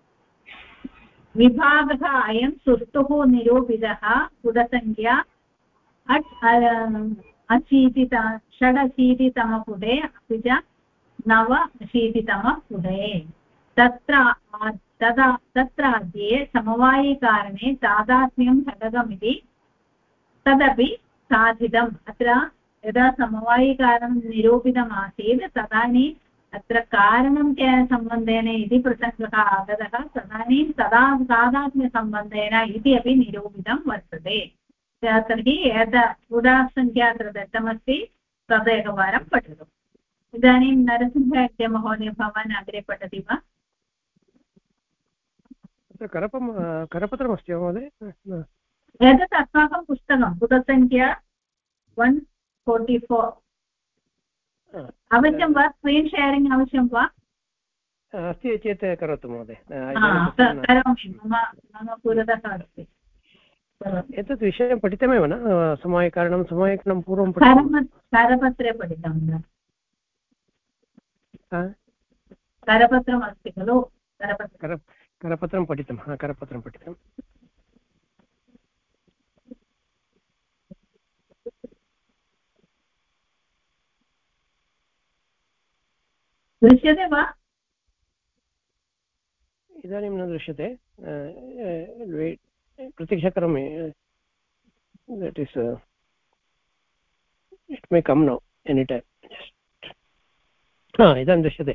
विभागः अयं सुष्ठुः निरूपितः पुटसङ्ख्या षडशीतितमपुटे अपि च नवशीतितमपुटे तत्राद्ये समवायिकारणे तादात्म्यं घटकमिति तदपि साधितम् अत्र यदा समवायिकारणं निरूपितमासीत् तदानीम् अत्र कारणं केन सम्बन्धेन इति प्रसङ्गः आगतः तदानीं तदा तादात्म्यसम्बन्धेन इति अपि निरूपितं वर्तते तर्हि उदासङ्ख्या अत्र दत्तमस्ति तदेकवारं पठतु इदानीं नरसिंहमहोदय भवान् अग्रे पठति वा करपत्रमस्ति वा महोदय एतत् अस्माकं पुस्तकं पुटसङ्ख्या 144 अवश्यं वा स्क्रीन् शेरिङ्ग् अवश्यं वा अस्ति चेत् करोतु महोदय करोमि मम पुरतः अस्ति एतत् विषयं पठितमेव न समवायिकारणं पूर्वं करपत्रे पठितं करपत्रम् अस्ति खलु करपत्रं पठितं करपत्रं पठितम् दृश्यते वा इदानीं न दृश्यते प्रतीक्षा करोमि that is it may come now anytime just इदानीं दृश्यते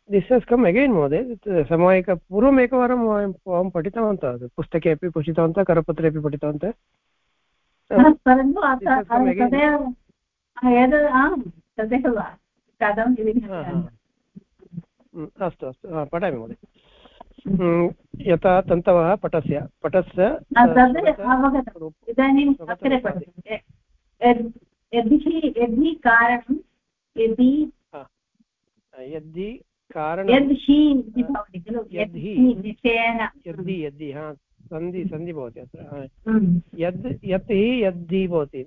दिस् हस् कम् अगैन् महोदय समवायिक पूर्वम् एकवारं वयं पठितवन्तः पुस्तके अपि पठितवन्तः करपत्रे अपि पठितवन्तः परन्तु तदेव तदेव कथम् इति अस्तु अस्तु पठामि महोदय यथा तन्तवः पटस्य इदानीम् अग्रे पठतु यदि कारणं यदि कारणं यद्धि इति भवति खलु निश्चयेन यद्धि सन्धि भवति अत्र यत् हि यद्धि भवति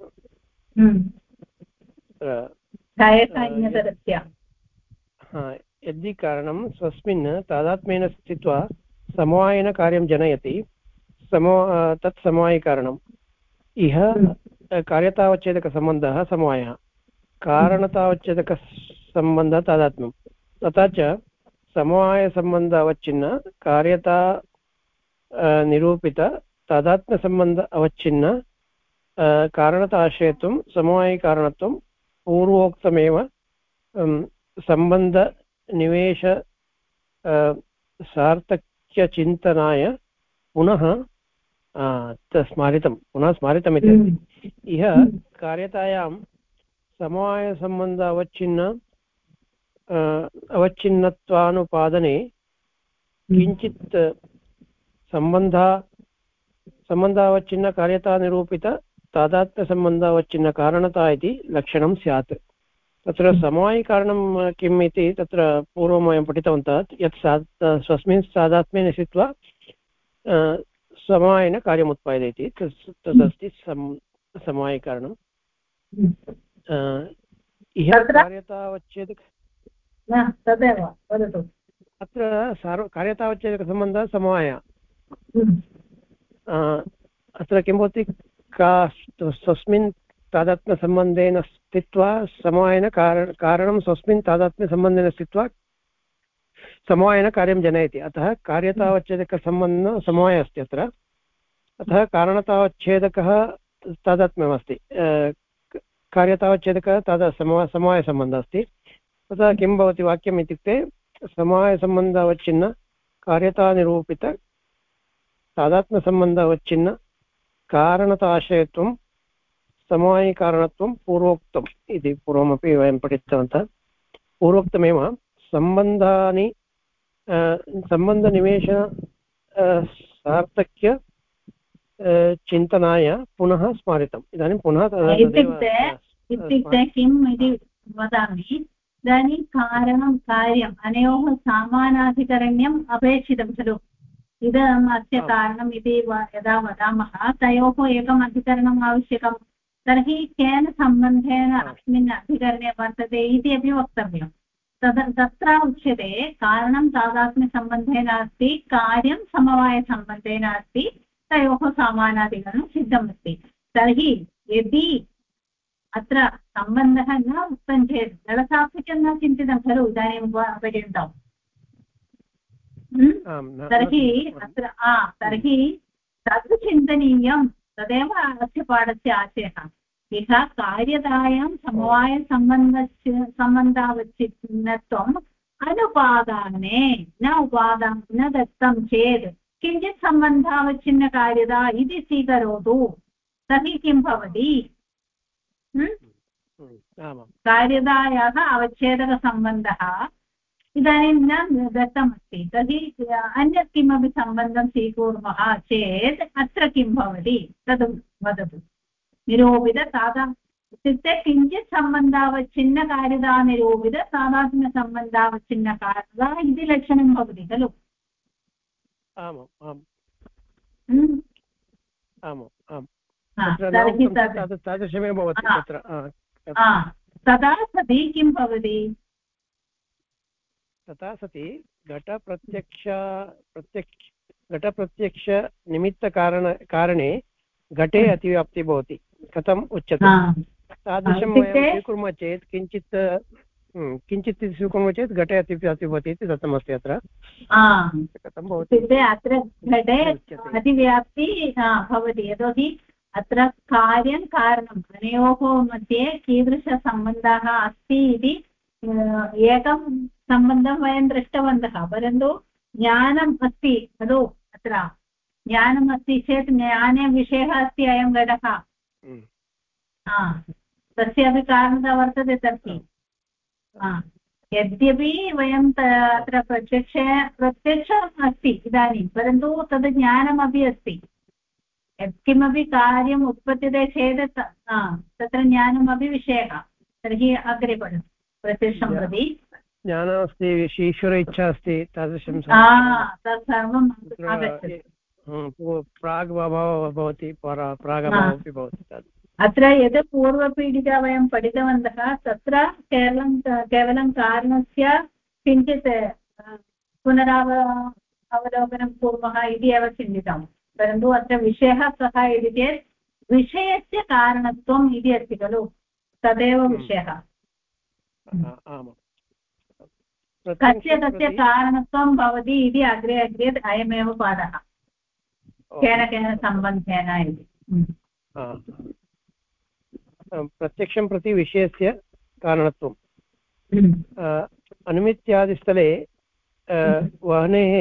यद्धि कारणं स्वस्मिन् तादात्म्येन स्थित्वा समवायेन कार्यं जनयति तत् समवायिकारणम् इह कार्यतावच्छेदकसम्बन्धः समवायः कारणतावच्छेदकसम्बन्धः तादात्म्यं तथा च समवायसम्बन्ध अवच्छिन्न कार्यता निरूपित तादात्म्यसम्बन्ध अवच्छिन्न कारणताश्रयत्वं समवायिकारणत्वं पूर्वोक्तमेव सम्बन्धनिवेश सार्थक्यचिन्तनाय पुनः स्मारितमिति इह कार्यतायां समवायसम्बन्ध अवच्छिन्नत्वानुपादने किञ्चित् सम्बन्धावच्छिन्न कार्यता निरूपित तादात्म्यसम्बन्धावच्छिन्न कारणता इति लक्षणं स्यात् तत्र समवायिकारणं किम् इति तत्र पूर्वं वयं पठितवन्तः यत् स्वस्मिन् तादात्म्येन स्थित्वा समवायेन कार्यम् उत्पादयति तदस्ति समवायिकारणं इह कार्यतावच्छेदक तदेव वदतु अत्र कार्यतावच्छेदकसम्बन्धः समवायः अत्र किं भवति स्वस्मिन् तादात्म्यसम्बन्धेन स्थित्वा समवायेन कारणं स्वस्मिन् तादात्म्यसम्बन्धेन स्थित्वा समवायेन कार्यं जनयति अतः कार्यतावच्छेदकसम्बन्धः समवायः अस्ति अत्र अतः कारणतावच्छेदकः तादात्म्यमस्ति कार्यतावच्छेदकः समवायसम्बन्धः अस्ति तथा किं भवति वाक्यम् इत्युक्ते समवायसम्बन्धावच्छिन्न कार्यतानिरूपित तादात्म्यसम्बन्धावच्छिन्न कारणताश्रयत्वं समवायिकारणत्वं पूर्वोक्तम् इति पूर्वमपि वयं पठितवन्तः पूर्वोक्तमेव सम्बन्धनिवेश सार्थक्य चिन्तनाय पुनः स्मारितम् इदानीं पुनः इत्युक्ते किम् इति वदामि इदानीं कारणं कार्यम् अनयोः समानाधिकरण्यम् अपेक्षितं खलु इदम् अस्य कारणम् इति यदा वदामः तयोः एकम् अधिकरणम् आवश्यकं तर्हि केन सम्बन्धेन अस्मिन् अधिकरणे वर्तते इति अपि वक्तव्यं तत्र उच्यते कारणं तादात्म्यसम्बन्धेन अस्ति कार्यं समवायसम्बन्धेन अस्ति तयोः समानाधिकरणं सिद्धमस्ति तर्हि यदि अत्र सम्बन्धः न उक्तं चेत् जलसापेक्षं न चिन्तितं खलु इदानीं पर्यन्तं तर्हि अत्र तर्हि तद् चिन्तनीयं तदेव अस्य पाठस्य आशयः इह कार्यतायां समवायसम्बन्धावच्छिन्नत्वम् अनुपादाने न दत्तं चेत् किञ्चित् सम्बन्धावच्छिन्नकार्यता इति स्वीकरोतु तर्हि किं भवति कार्यतायाः अवच्छेदकसम्बन्धः इदानीं न दत्तमस्ति तर्हि अन्यत् किमपि सम्बन्धं स्वीकुर्मः चेत् अत्र किं भवति तद् वदतु निरूपित इत्युक्ते किञ्चित् सम्बन्धावच्छिन्नकार्यता निरूपित तादात्म्यसम्बन्धावच्छिन्नकार्यता इति लक्षणं भवति खलु तादृशमेव भवति तदा सति किं भवति तथा सति घटप्रत्यक्षनिमित्तकारणे घटे अतिव्याप्तिः भवति कथम् उच्यते तादृशं वयं स्वीकुर्मः चेत् किञ्चित् स्वीकुर्मः चेत् घटे अतिव्याप्तिः भवति इति दत्तमस्ति अत्र कथं भवति अत्र घटे अतिव्याप्तिः भवति यतोहि अत्र कार्यं कारणम् अनयोः मध्ये कीदृशसम्बन्धः अस्ति इति एकं सम्बन्धं वयं दृष्टवन्तः परन्तु ज्ञानम् अस्ति खलु अत्र ज्ञानम् अस्ति चेत् ज्ञाने विषयः अस्ति अयं घटः तस्यापि कारणता वर्तते तर्हि यद्यपि वयं अत्र प्रत्यक्षम् अस्ति इदानीं परन्तु तद् ज्ञानमपि अस्ति यत्किमपि कार्यम् उत्पद्यते चेत् तत्र ज्ञानमपि विषयः तर्हि अग्रे पठतु प्रत्यक्षं प्रति ज्ञानमस्ति ईश्वर इच्छा अस्ति तादृशं तत् सर्वं प्राग्भावः भवति प्रागभावोऽपि भवति अत्र यत् पूर्वपीठिका वयं पठितवन्तः तत्र केवलं कारणस्य किञ्चित् अवलोकनं कुर्मः इति एव चिन्तितं परन्तु अत्र विषयः कः इति चेत् विषयस्य कारणत्वम् इति अस्ति खलु तदेव विषयः कस्य कस्य कारणत्वं भवति इति अग्रे अग्रे अयमेव पाठः केन केन सम्बन्धेन इति प्रत्यक्षं प्रति विषयस्य कारणत्वम् अनुमित्यादिस्थले वह्नेः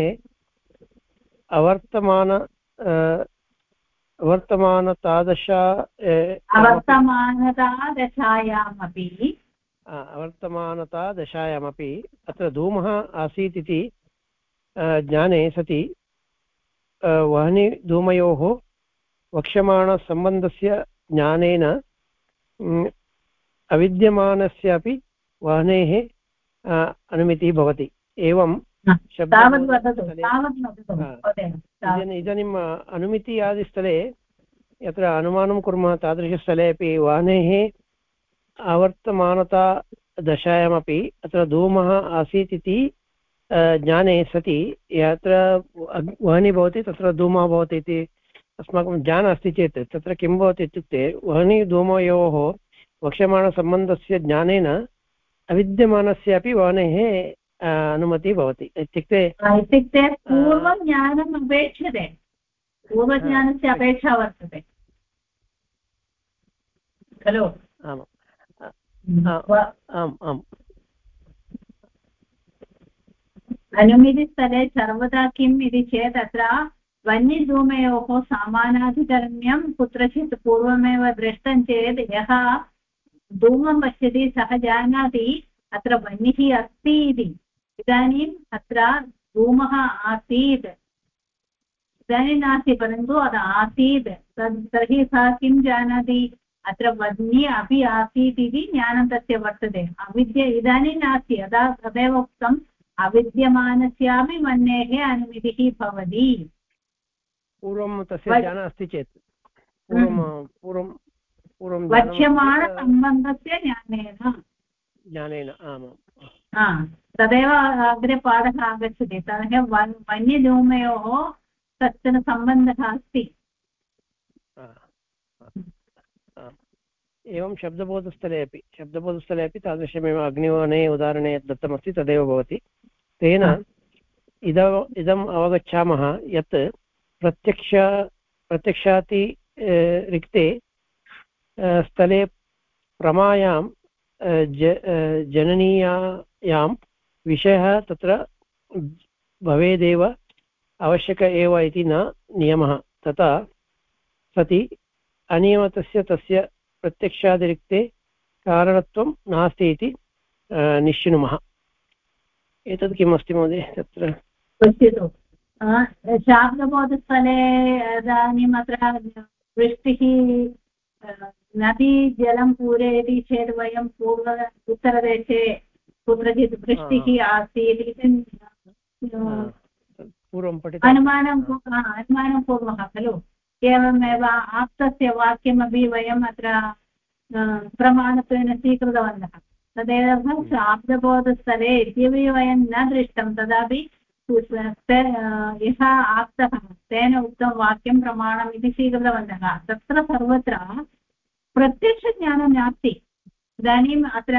अवर्तमानतादशायामपि अत्र धूमः आसीत् इति ज्ञाने सति वह्नि धूमयोः वक्ष्यमाणसम्बन्धस्य ज्ञानेन अविद्यमानस्यापि वह्नेः अनुमितिः भवति एवं इदानीम् अनुमिति आदिस्थले यत्र अनुमानं कुर्मः तादृशस्थले अपि वह्नेः आवर्तमानता दशायामपि अत्र धूमः आसीत् इति ज्ञाने सति यत्र वह्नि भवति तत्र धूमः भवति इति अस्माकं ज्ञानम् अस्ति चेत् तत्र किं भवति इत्युक्ते वह्नि धूमयोः वक्ष्यमाणसम्बन्धस्य ज्ञानेन अविद्यमानस्यापि वह्नेः अनुमतिः भवति इत्युक्ते पूर्वं ज्ञानम् अपेक्षते पूर्वज्ञानस्य अपेक्षा वर्तते खलु आम् अनुमितिस्थले सर्वदा किम् इति चेत् अत्र वह्निधूमयोः समानाधिकरण्यं कुत्रचित् पूर्वमेव दृष्टं चेत् यः धूमं पश्यति सः जानाति अत्र वह्निः अस्ति इति इदानीम् अत्र धूमः आसीत् इदानीं नास्ति परन्तु अत्र आसीत् तर्हि सः किं जानाति अत्र वह्नि अपि आसीत् इति ज्ञानं तस्य वर्तते अविद्य इदानीं नास्ति अतः तदेव उक्तम् अविद्यमानस्यापि वह्नेः अनुमितिः भवति पूर्वं तस्य ज्ञानम् अस्ति चेत् पूर्वं वक्ष्यमाणसम्बन्धस्य ज्ञानेन आम् तदेव अग्रे पाठः आगच्छति तर्हि वह्निधूमयोः कश्चन सम्बन्धः अस्ति एवं शब्दबोधस्थले अपि तादृशमेव अग्निवने उदाहरणे यत् दत्तमस्ति तदेव भवति तेन इदम् अवगच्छामः यत् प्रत्यक्षाति रिक्ते स्थले प्रमायां जननीयायां विषयः तत्र भवेदेव आवश्यक एव इति न नियमः तथा सति अनियमितस्य तस्य प्रत्यक्षातिरिक्ते कारणत्वं नास्ति इति निश्चिनुमः एतत् किम् अस्ति महोदय तत्र पश्यतु शाब्दबोधस्थले इदानीम् अत्र वृष्टिः नदी जलं पूरयति चेत् वयं उत्तरदेशे कुत्रचित् वृष्टिः आसीत् इति अनुमानं कुर्मः खलु एवमेव आप्तस्य वाक्यमपि वयम् अत्र प्रमाणत्वेन स्वीकृतवन्तः तदेव शाब्दबोधस्थले यद्यपि वयं न दृष्टं तदापि यः आप्तः तेन उक्तं वाक्यं प्रमाणम् इति स्वीकृतवन्तः तत्र सर्वत्र प्रत्यक्षज्ञानं नास्ति इदानीम् अत्र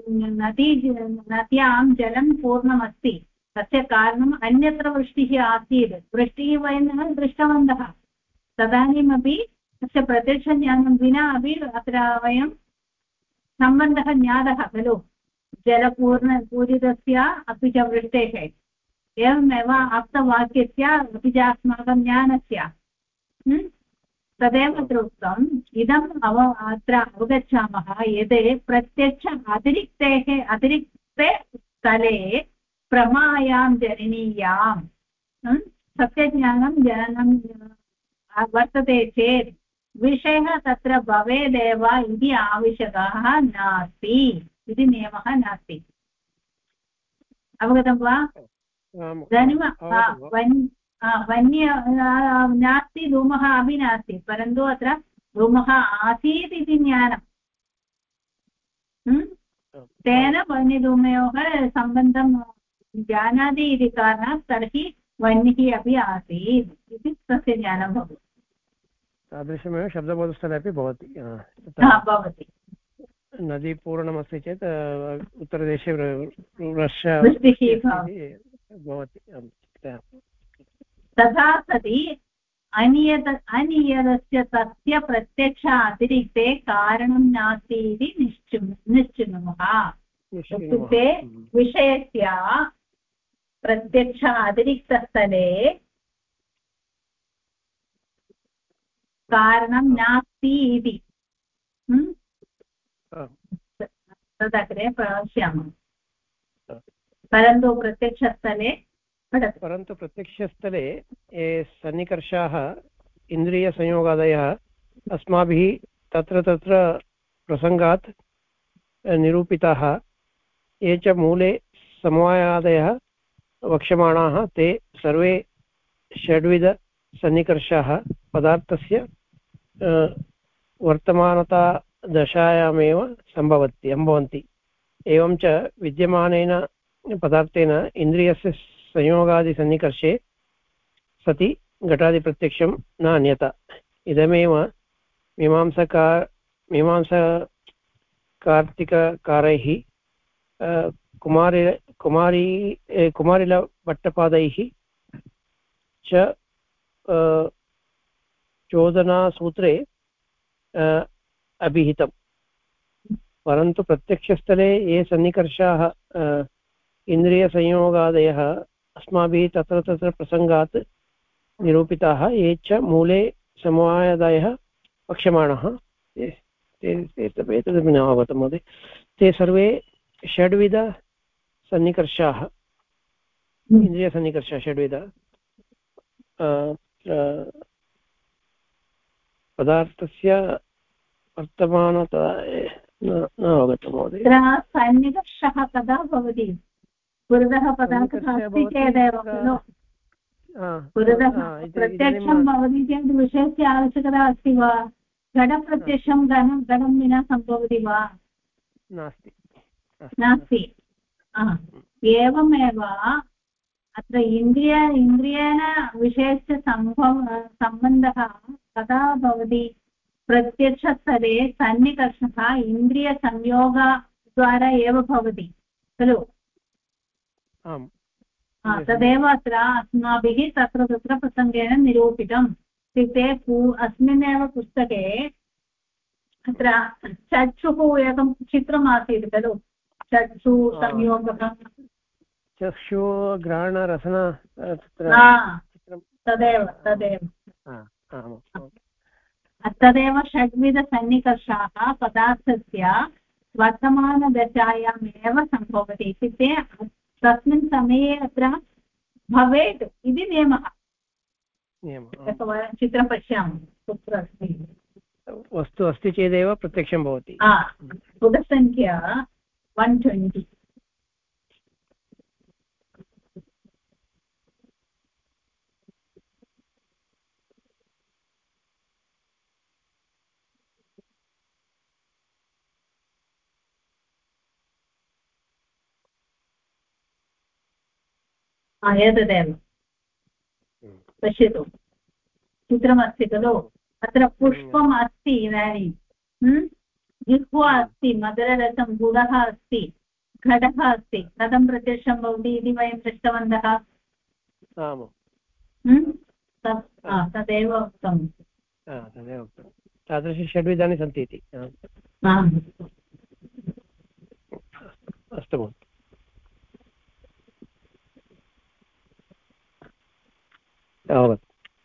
नद्यां जलं पूर्णमस्ति तस्य कारणम् अन्यत्र वृष्टिः आसीत् वृष्टिः वयं न दृष्टवन्तः तदानीमपि तस्य प्रत्यक्षज्ञानं विना अपि अत्र वयं सम्बन्धः ज्ञातः खलु जलपूर्णपूरितस्य अपि च वृष्टेः एवमेव आप्तवाक्यस्य अपि च अस्माकं ज्ञानस्य तदेव अत्र उक्तम् इदम् अत्र अवगच्छामः यत् प्रत्यक्ष अतिरिक्ते स्थले प्रमायां जननीयां सत्यज्ञानं जननं वर्तते चेत् विषयः तत्र भवेदेव इति आवश्यकः नास्ति इति नियमः नास्ति अवगतं वा इदानीं वन्य नास्ति धूमः अपि नास्ति परन्तु अत्र धूमः आसीत् इति ज्ञानं तेन वन्यधूमयोः सम्बन्धं जानाति इति कारणात् तर्हि वह्निः अपि आसीत् इति तस्य ज्ञानं भवति तादृशमेव शब्दबोधस्थले अपि भवति भवति नदी पूर्णमस्ति चेत् उत्तरदेशे वृष्टिः भवति तथा सति अनियतस्य तस्य प्रत्यक्ष अतिरिक्ते कारणं नास्ति इति निश्चिनुमः इत्युक्ते विषयस्य प्रत्यक्ष अतिरिक्तस्थले कारणं नास्ति इति तदग्रे पश्यामः परन्तु प्रत्यक्षस्थले परन्तु प्रत्यक्षस्थले ये सन्निकर्षाः इन्द्रियसंयोगादयः अस्माभिः तत्र तत्र प्रसङ्गात् निरूपिताः ये च मूले समवायादयः वक्ष्यमाणाः ते सर्वे षड्विधसन्निकर्षाः पदार्थस्य वर्तमानतादशायामेव सम्भवन्ति एवं च विद्यमानेन पदार्थेन इन्द्रियस्य संयोगादिसन्निकर्षे सति घटादिप्रत्यक्षं न अन्यथा इदमेव मीमांसाकार्तिककारैः कुमारिलभट्टपादैः च चोदनासूत्रे अभिहितम् परन्तु प्रत्यक्षस्थले ये सन्निकर्षाः इन्द्रियसंयोगादयः अस्माभिः तत्र तत्र प्रसङ्गात् निरूपिताः ये च मूले समवायादयः वक्ष्यमाणः एतदपि न अवगतं महोदय ते सर्वे षड्विधसन्निकर्षाः इन्द्रियसन्निकर्षाः षड्विध पदार्थस्य वर्तमानता न अवगतं महोदय सन्निकर्षः कदा भवति पुरतः पदार्थः अस्ति चेदेव खलु पुरतः प्रत्यक्षं भवति चेत् विषयस्य आवश्यकता अस्ति वा घटप्रत्यक्षं घटं विना सम्भवति वा नास्ति एवमेव अत्र इन्द्रियेण विषयस्य सम्बन्धः कदा भवति प्रत्यक्षस्थले सन्निकर्षः इन्द्रियसंयोगद्वारा एव भवति खलु तदेव अत्र अस्माभिः तत्र तत्र प्रसङ्गेन निरूपितम् इत्युक्ते अस्मिन्नेव पुस्तके अत्र चक्षुः एकं चित्रम् आसीत् खलु चक्षु संयोगः चक्षुग्रहणरसन तदेव षड्विधसन्निकर्षाः पदार्थस्य वर्तमानदशायाम् एव सम्भवति इत्युक्ते तस्मिन् समये अत्र भवेत् इति नियमः वयं चित्रं पश्यामः कुत्र अस्ति वस्तु अस्ति चेदेव प्रत्यक्षं भवति पुटसङ्ख्या 120 एतदेव पश्यतु चित्रमस्ति खलु अत्र पुष्पम् अस्ति इदानीं जिह्वा अस्ति मधुररसं गुडः अस्ति घटः अस्ति कथं प्रत्यक्षं भवति इति वयं दृष्टवन्तः तदेव उक्तं तादृश षड्विधानि सन्ति इति अस्तु तावत्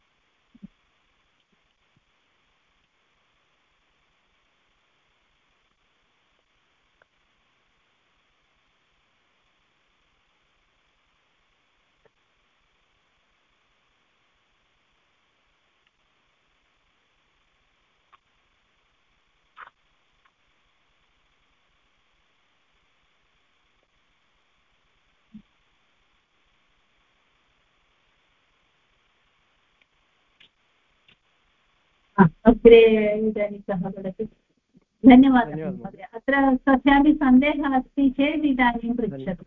अग्रे इदानीं सः वदति धन्यवादः महोदय अत्र कस्यापि सन्देहः अस्ति चेत् इदानीं पृच्छतु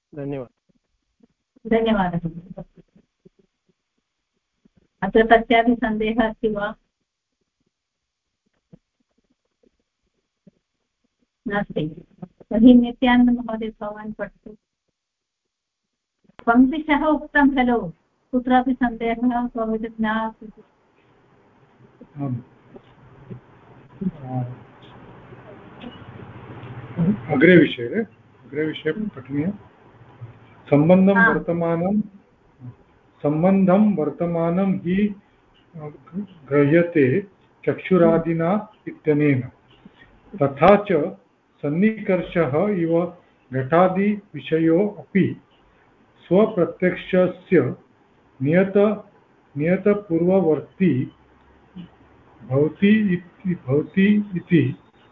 धन्यवादः अत्र कस्यापि सन्देहः अस्ति वा नास्ति तर्हि नित्यानन्दमहोदय भवान् पठतु पङ्क्तिशः उक्तं खलु कुत्रापि सन्देहः भवति न अग्रे विषये पठनीयं सम्बन्धं वर्तमानं हि गृह्यते चक्षुरादिना इत्यनेन तथा च सन्निकर्षः इव घटादिविषयो अपि स्वप्रत्यक्षस्य नियतपूर्ववर्ती भवति इति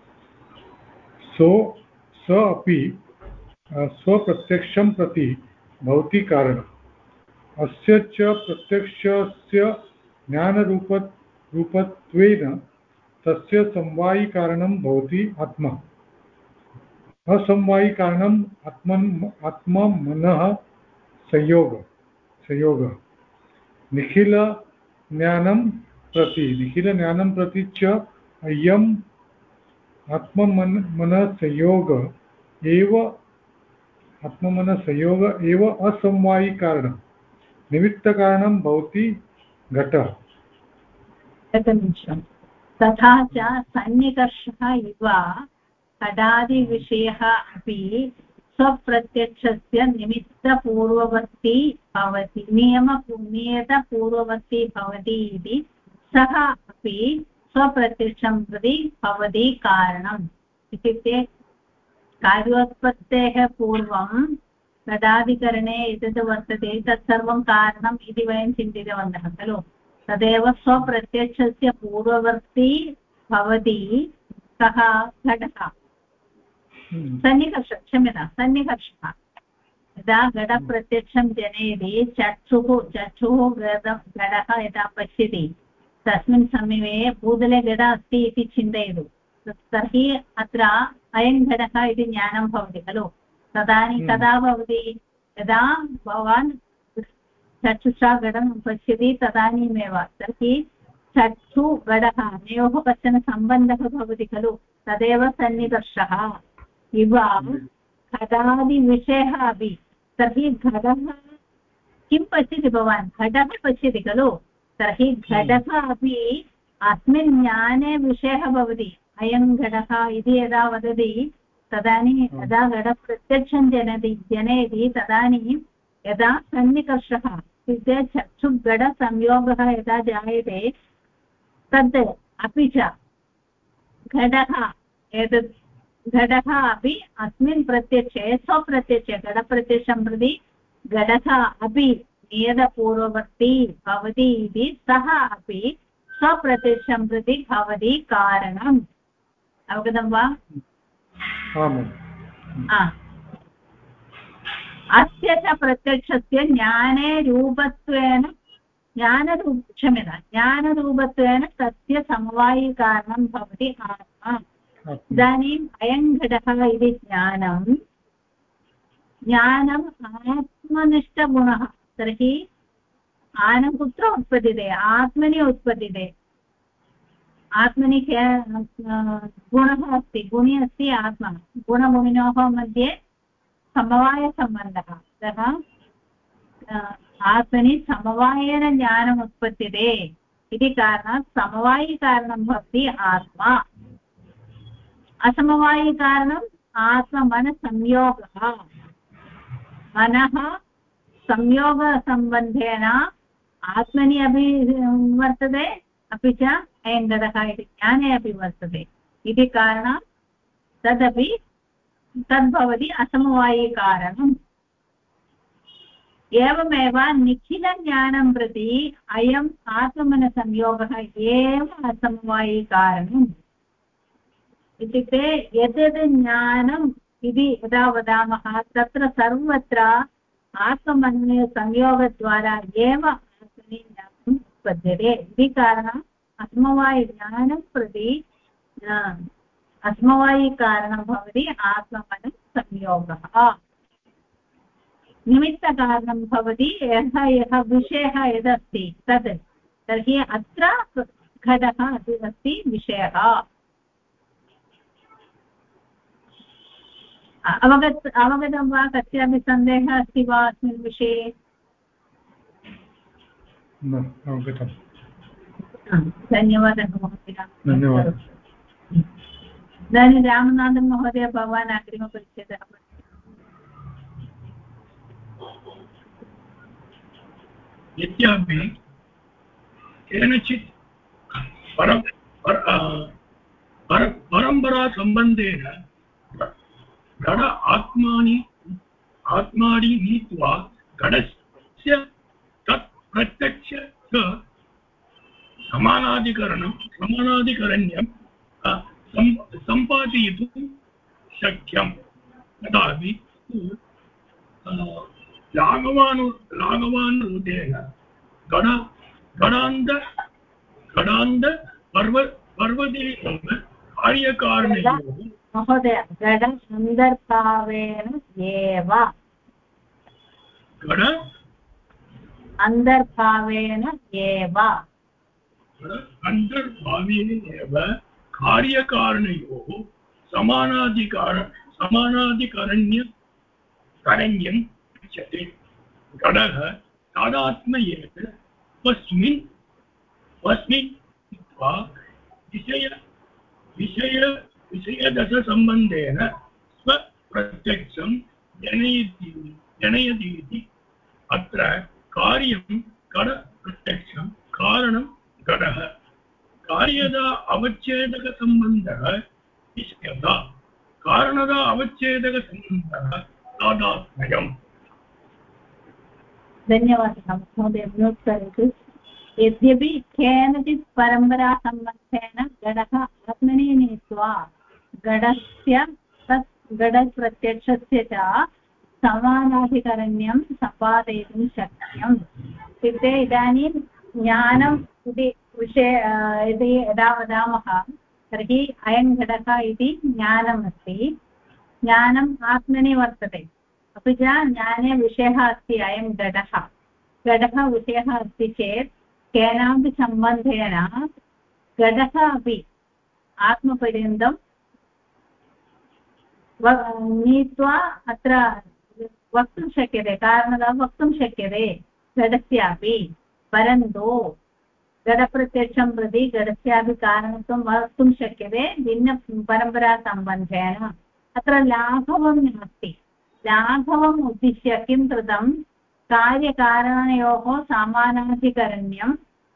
स अपि स्वप्रत्यक्षं प्रति भवति कारणम् अस्य च प्रत्यक्षस्य ज्ञानरूपत्वेन तस्य समवायिकारणं भवति आत्मा असमवायिकारणम् आत्ममनः संयोगः निखिलज्ञानं प्रति च अयम् आत्ममनसंयोग एव असमवायिकारणं निमित्तकारणं भवति घटः तथा च सन्निकर्षः इव घटादिविषयः अपि स्वप्रत्यक्षस्य निमित्तपूर्ववर्ती भवति नियतपूर्ववर्ती भवति इति सः अपि स्वप्रत्यक्षं प्रति भवति कारणम् इत्युक्ते कार्योत्पत्तेः पूर्वं घटादिकरणे एतत् वर्तते तत्सर्वं कारणम् इति वयं चिन्तितवन्तः खलु तदेव स्वप्रत्यक्षस्य पूर्ववर्ती भवति कः घटः सन्निकर्षः यदा घटप्रत्यक्षं जनयति चक्षुः घटः यदा पश्यति तस्मिन् समये भूतले घटः अस्ति इति चिन्तयतु तर्हि अत्र अयं घटः इति ज्ञानं भवति खलु तदानीं कदा भवति यदा भवान् चक्षुषा घटं पश्यति तदानीमेव तर्हि चक्षु घटः अनयोः कश्चन सम्बन्धः भवति खलु तदेव सन्निकर्षः इव घटादिविषयः अपि तर्हि घटः किं पश्यति भवान् घटः पश्यति खलु तर्हि घटः अपि अस्मिन् ज्ञाने विषयः भवति अयं घटः इति यदा वदति तदानीं यदा घटप्रत्यक्षं जनयति तदानीं यदा सन्निकर्षः इत्युक्ते चक्षुघटसंयोगः यदा जायते तद् अपि च घटः एतत् घटः अपि अस्मिन् प्रत्यक्षे स्वप्रत्यक्षे घटप्रत्यक्षं प्रति घटः अपि नियतपूर्ववर्ती भवति इति सः अपि स्वप्रत्यक्षं प्रति भवति कारणम् अवगतं वा अस्य च प्रत्यक्षस्य ज्ञानरूपत्वेन तस्य समवायिकारणं भवति आत्मा इदानीम् अयं घटः इति ज्ञानम् आत्मनिष्ठगुणः तर्हि आनं कुत्र उत्पद्यते आत्मनि उत्पद्यते आत्मनि गुणः अस्ति गुणी अस्ति आत्मा गुणगुणिनोः मध्ये समवायसम्बन्धः अतः आत्मनि समवायेन ज्ञानम् उत्पद्यते इति कारणात् समवायिकारणं भवति आत्मा असमवायिकारणम् आत्ममनसंयोगः मनः संयोगसम्बन्धेन आत्मनि अपि वर्तते अपि च अयं घटः इति ज्ञाने अपि वर्तते इति कारणात् तदपि तद्भवति असमवायिकारणम् एवमेव निखिलज्ञानं प्रति अयम् आत्ममनसंयोगः एव असमवायिकारणम् इत्युक्ते यद्यद् ज्ञानम् इति यदा वदामः तत्र सर्वत्र आत्ममनसंयोगद्वारा एव आत्मनि ज्ञानम् उत्पद्यते इति कारणात् असमवायिज्ञानं प्रति असमवायिकारणं भवति आत्ममनसंयोगः निमित्तकारणं भवति यः विषयः यदस्ति तद् तर्हि अत्र घटः अस्ति विषयः अवगतं वा कस्यापि सन्देहः अस्ति वा अस्मिन् विषये अवगतम् धन्यवादः महोदय धन्यवादः इदानीं रामनाथन् महोदय भवान् अग्रिमपरिच्छेदः यद्यपि केनचित् परम्परासम्बन्धेन घट आत्मानि नीत्वा घटस्य तत् प्रत्यक्ष समानाधिकरण्यं सम्पादयितुं शक्यं तथापि लाघवानुरोधेन गणान्त पर्वतेन कार्यकारणयोः महोदय घट अन्तर्भावेन एव घट अन्तर्भावेन एव कार्यकारणयोः समानाधिकरण्यं उच्यते घटः तादात्म्येन स्वस्मिन् स्थित्वा विषयदशसम्बन्धेन स्वप्रत्यक्षं जनयतीति अत्र कार्यं घटप्रत्यक्षं कारणं घटः कार्यदा अवच्छेदकसम्बन्धः विषयता कारणदा अवच्छेदकसम्बन्धः तादात्म्यम् धन्यवादः महोदय म्यूट् करोतु यद्यपि केनचित् परम्परासम्बन्धेन घटः आत्मनि नीत्वा घटस्य तत् घटप्रत्यक्षस्य च समानाधिकरण्यं सम्पादयितुं शक्यम् इत्युक्ते इदानीं ज्ञानम् इति विषये यदि यदा वदामः तर्हि अयं घटः इति ज्ञानमस्ति ज्ञानम् आत्मनि वर्तते अपि च ज्ञाने विषयः अस्ति अयं घटः विषयः अस्ति चेत् केनापि सम्बन्धेन घटः अपि आत्मपर्यन्तं नीत्वा अत्र वक्तुं शक्यते कारणतः वक्तुं शक्यते घटस्यापि परन्तु घटप्रत्यक्षं प्रति घटस्यापि कारणत्वं वक्तुं शक्यते भिन्नपरम्परासम्बन्धेन अत्र लाघवं नास्ति लाघवम् उद्दिश्य किं कृतं कार्यकारणयोः समानाधिकरण्यं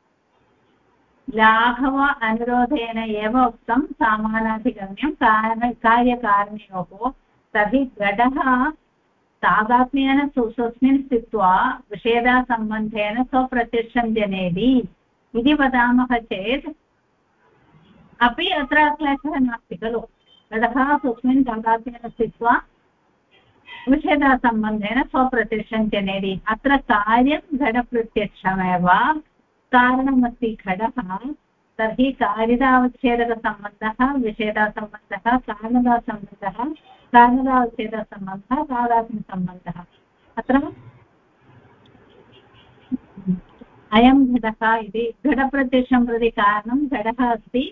लाघव अनुरोधेन एव उक्तं समानाधिकरण्यं कार्यकारणयोः तर्हि घटः तादात्म्येन स्वस्मिन् स्थित्वा विषयदासम्बन्धेन स्वप्रत्यक्षं जनयति इति वदामः चेत् अपि अत्र क्लेशः नास्ति खलु घटः स्वस्मिन् तादात्म्येन स्थित्वा विषयदासम्बन्धेन स्वप्रत्यक्षं जनयति अत्र कार्यं घटप्रत्यक्षमेव कारणमस्ति घटः तर्हि कार्यदावच्छेदकसम्बन्धः विषयदासम्बन्धः कारणदावच्छेदकसम्बन्धः तादात्म्यसम्बन्धः अत्र अयं घटः इति घटप्रत्यक्षं प्रति कारणं घटः अस्ति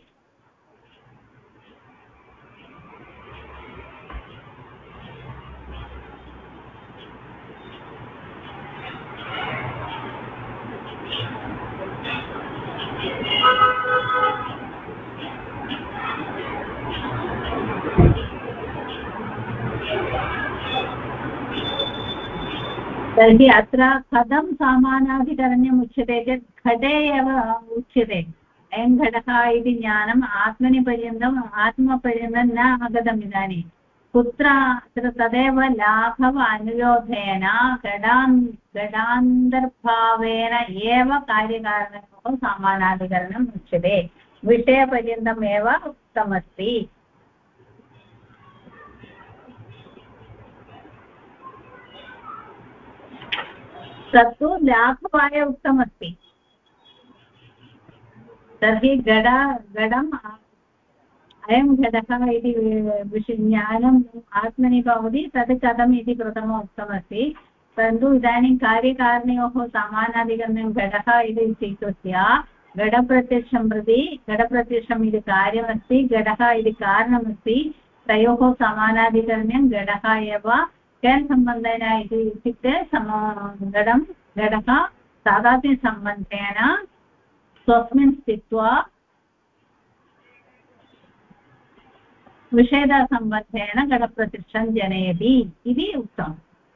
तर्हि अत्र कथं समानाधिकरण्यम् उच्यते चेत् घटे एव उच्यते अयं घटः इति ज्ञानम् आत्मपर्यन्तं न आगतम् इदानीं कुत्र अत्र तदेव लाघव अनुरोधेन घटान्तर्भावेन एव कार्यकारणयोः समानाधिकरणम् उच्यते विषयपर्यन्तम् एव उक्तमस्ति तत्तु लाघवाय उक्तमस्ति तर्हि घटम् अयं घटः इति ज्ञानम् आत्मनि भवति तद् कथम् इति प्रथमम् उक्तमस्ति परन्तु इदानीं कार्यकारणयोः समानाधिकरणं घटः इति स्वीकृत्य घटप्रत्यक्षं प्रति घटप्रत्यक्षम् इति कार्यमस्ति घटः इति कारणमस्ति तयोः समानाधिकरण्यं घटः एव केन सम्बन्धेन इत्युक्ते घटः तादात्म्यसम्बन्धेन स्वस्मिन् स्थित्वा विषयसम्बन्धेन घटप्रत्यक्षं जनयति इति उक्तम्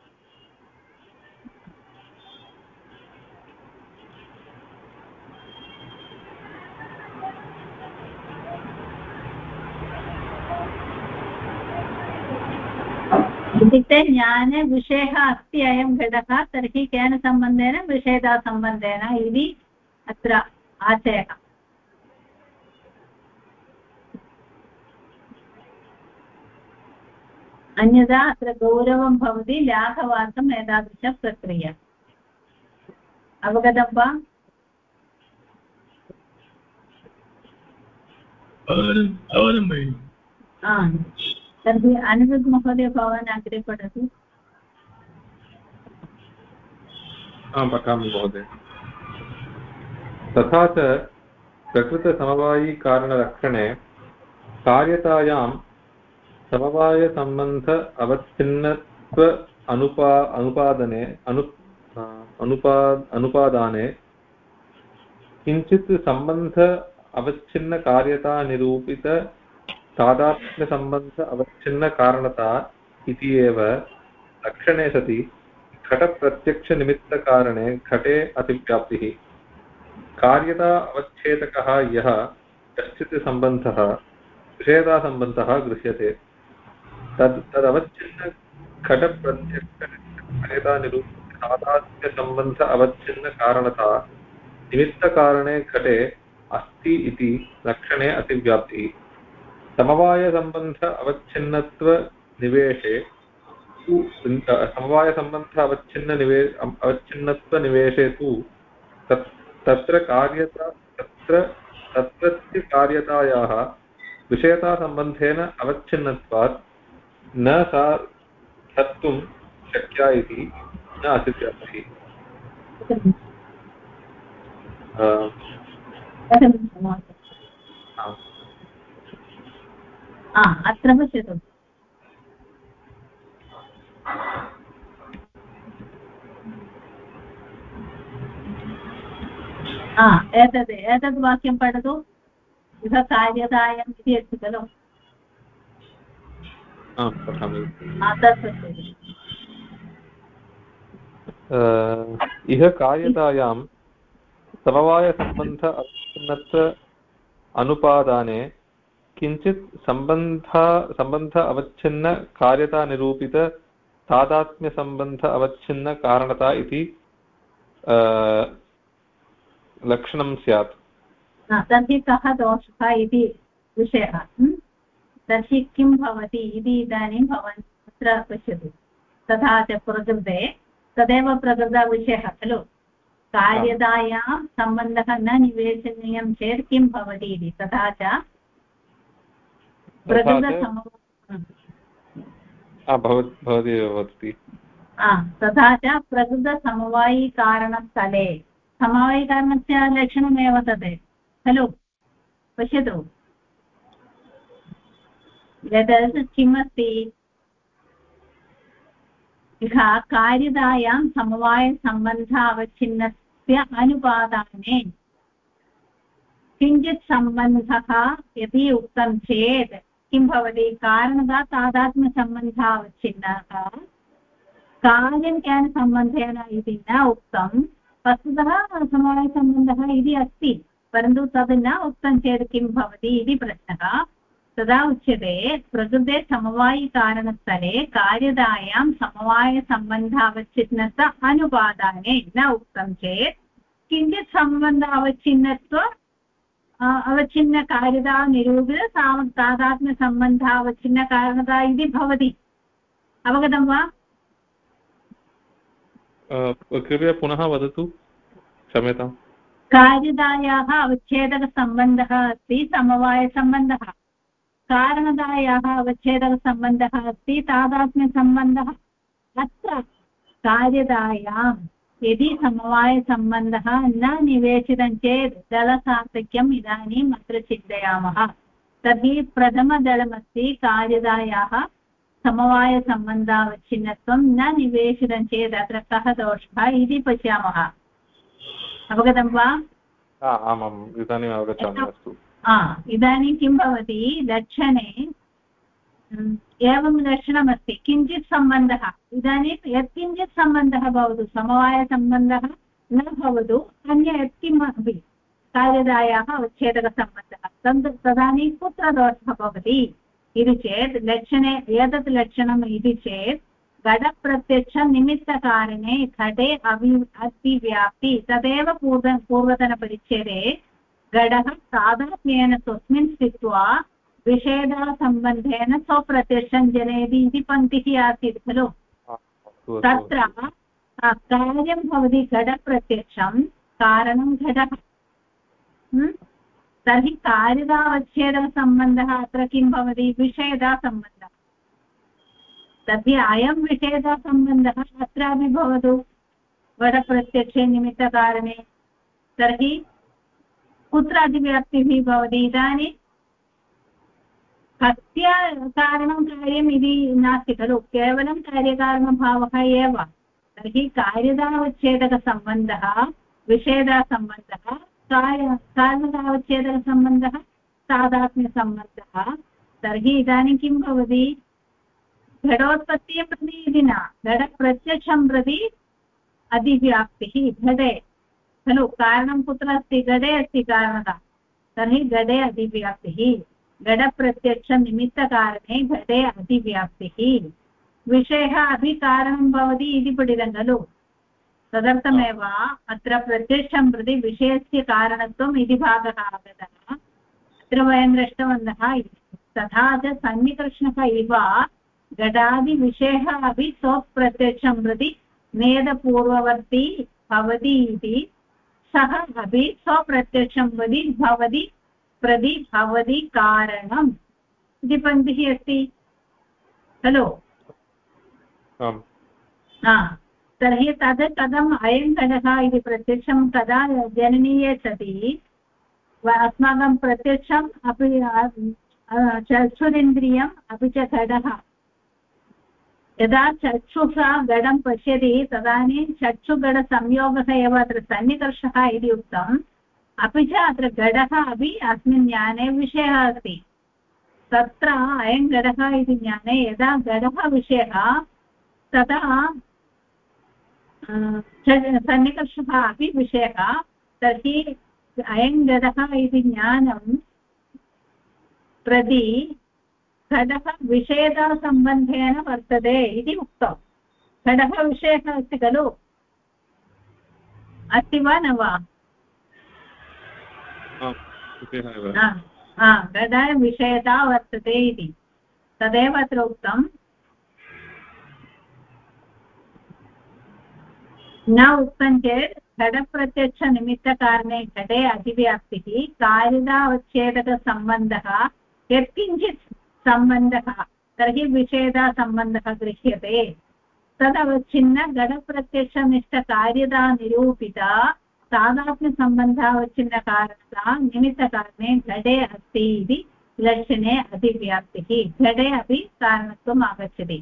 इत्युक्ते ज्ञाने विषयः अस्ति अयं घटः तर्हि केन सम्बन्धेन विषयतासम्बन्धेन इति अत्र आशयः अन्यथा अत्र गौरवं भवति लाघवार्थम् एतादृशप्रक्रिया अवगतं वा अवगतं भगिनि तर्हि अनिरुद्ध महोदय भवान् अग्रे पठतु पठामि महोदय तथा च प्रकृतसमवायिकारणलक्षणे कार्यतायां समवायसम्बन्ध अवच्छिन्नत्व अनुपादाने किञ्चित् सम्बन्ध अवच्छिन्नकार्यता निरूपित तादात्म्यसम्बन्ध अवच्छिन्नकारणता इति एव लक्षणे सति घटप्रत्यक्षनिमित्तकारणे घटे अतिव्याप्तिः कार्यता अवच्छेदकः यः कश्चित् सम्बन्धः विषयतासम्बन्धः गृह्यते तदवच्छिन्न घटप्रत्यक्षनिरूपिततादात्म्यसम्बन्ध अवच्छिन्नकारणता निमित्तकारणे घटे अस्ति इति लक्षणे अतिव्याप्तिः समवायसम्बन्ध अवच्छिन्नत्व निवेशे समवायसम्बन्ध अवच्छिन्नत्व निवेशे तु तत्र तत्रत्य कार्यतायाः विषयतासम्बन्धेन अवच्छिन्नत्वात् न सा धर्तुं शक्या इति न अतिव्याप्तिः अत्र पश्यतु एतद् वाक्यं पठतु इह कार्यतायम् इति अस्ति खलु इह कार्यतायां समवायसम्बन्ध अवच्छिन्नत्व अनुपादाने किञ्चित् सम्बन्ध अवच्छिन्न कार्यता निरूपित तादात्म्यसम्बन्ध अवच्छिन्न कारणता इति लक्षणं स्यात् तर्हि कः दोषः इति विषयः तर्हि किं भवति इति इदानीं भवान् अत्र पश्यतु तथा च प्रकृते तदेव प्रकृतविषयः खलु कार्यतायां सम्बन्धः न निवेशनीयं चेत् किं भवति इति तथा च तथा च प्रकृतसमवायिकारणस्थले समवायिकारणस्य लक्षणमेव तत् खलु पश्यतु एतत् किमस्ति इह कार्यतायां समवायसम्बन्ध अवच्छिन्नस्य अनुपादाने किञ्चित् सम्बन्धः यदि उक्तं चेत् किं भवति कारणता तादात्म्यसम्बन्धः अवच्छिन्नः कार्यं केन सम्बन्धेन इति न उक्तं वस्तुतः समवायसम्बन्धः इति अस्ति परन्तु तद् न उक्तं चेत् किं भवति इति प्रश्नः तदा उच्यते प्रकृते समवायिकारणस्थले कार्यदायां समवायसम्बन्धावच्छिन्नता अनुपादाने न उक्तं चेत् किञ्चित् सम्बन्धावच्छिन्नत्व अवच्छिन्नकार्यता निरूपित तादात्म्यसम्बन्धावच्छिन्नकारणता इति भवति अवगतं वा कृपया पुनः वदतु क्षम्यताम् कार्यदायाः अवच्छेदकसम्बन्धः अस्ति समवायसम्बन्धः कारणदायाः अवच्छेदकसम्बन्धः अस्ति तादात्म्यसम्बन्धः अत्र कार्यदायां यदि समवायसम्बन्धः न निवेशितं चेत् दलसार्थक्यम् इदानीम् अत्र चिन्तयामः तर्हि प्रथमदलमस्ति कार्यदायाः समवायसम्बन्धावच्छिन्नत्वं न निवेशितं चेत् अत्र कः दोषः इति पश्यामः अवगतं वा आमाम् इदानीम् अवगच्छामि अस्तु इदानीं किं भवति लक्षणे एवं लक्षणमस्ति किञ्चित् सम्बन्धः इदानीं यत्किञ्चित् सम्बन्धः भवतु समवायसम्बन्धः न भवतु अन्य यत्किमपि कार्यदायाः अवच्छेदकसम्बन्धः तदानीं कुत्र दोषः भवति इति चेत् लक्षणे एतत् लक्षणम् इति चेत् घटप्रत्यक्षनिमित्तकारणे घटे अतिव्याप्ति तदेव पूर्वतनपरिच्छेदे घटः तादात्म्येन स्वस्मिन् स्थित्वा विषेदसम्बन्धेन स्वप्रत्यक्षं जनयति इति पङ्क्तिः आसीत् खलु तत्र कार्यं भवति घटप्रत्यक्षं कारणं घटः तर्हि कार्यदावच्छेदसम्बन्धः अत्र किं भवति विषेदसम्बन्धः तर्हि अयं विषेदसम्बन्धः अत्रापि भवतु घटप्रत्यक्षे निमित्तकारणे तर्हि कुत्र अतिव्याप्तिः भवति इदानीं कस्य कारणं कार्यम् इति नास्ति खलु केवलं कार्यकारणभावः एव तर्हि कार्यदावच्छेदकसम्बन्धः विषेदसम्बन्धः कारणदावच्छेदकसम्बन्धः तादात्म्यसम्बन्धः तर्हि इदानीं किं भवति घटोत्पत्तिं प्रति इति न घटप्रत्यक्षं प्रति अतिव्याप्तिः घटे खलु कारणं कुत्र अस्ति घटे अस्ति कारणतः तर्हि घटे अतिव्याप्तिः घटप्रत्यक्षनिमित्तकारणे घटे अतिव्याप्तिः विषयः अपि कारणं भवति इति पठितं खलु तदर्थमेव अत्र प्रत्यक्षं प्रति विषयस्य कारणत्वम् इति भागः आगतः अत्र वयं दृष्टवन्तः तथा च सन्निकर्षणः इव घटादिविषयः अपि स्वप्रत्यक्षं प्रति नेदपूर्ववर्ती भवति इति सः अपि स्वप्रत्यक्षं प्रति भवति कारणम् इति पङ्क्तिः अस्ति खलु तर्हि तद् कथम् अयं घटः इति प्रत्यक्षं कदा जननीये सति अस्माकं प्रत्यक्षम् अपि चक्षुरिन्द्रियम् अपि च घटः यदा चक्षुषा घटं पश्यति तदानीं चक्षुघटसंयोगः एव अत्र सन्निकर्षः इति उक्तम् अपि च अत्र घटः अपि अस्मिन् ज्ञाने विषयः अस्ति तत्र अयं घटः इति ज्ञाने यदा घटः विषयः तदा सन्निकर्षः अपि विषयः तर्हि अयं घटः इति ज्ञानं प्रति घटः विषयतासम्बन्धेन वर्तते इति उक्तं घटः विषयः अस्ति खलु अस्ति वा न वा घटः विषयता वर्तते इति तदेव अत्र उक्तं न उक्तं चेत् घटप्रत्यक्षनिमित्तकारणे घटे अतिव्याप्तिः कार्यदावच्छेदकसम्बन्धः यत्किञ्चित् सम्बन्धः तर्हि विषेदसम्बन्धः गृह्यते तदवच्छिन्न घटप्रत्यक्षनिष्ठकार्यता निरूपिता तादात्म्यसम्बन्धावच्छिन्नकारणता निमित्तकारणे घटे अस्ति इति लक्षणे अतिव्याप्तिः घटे अपि कारणत्वम् आगच्छति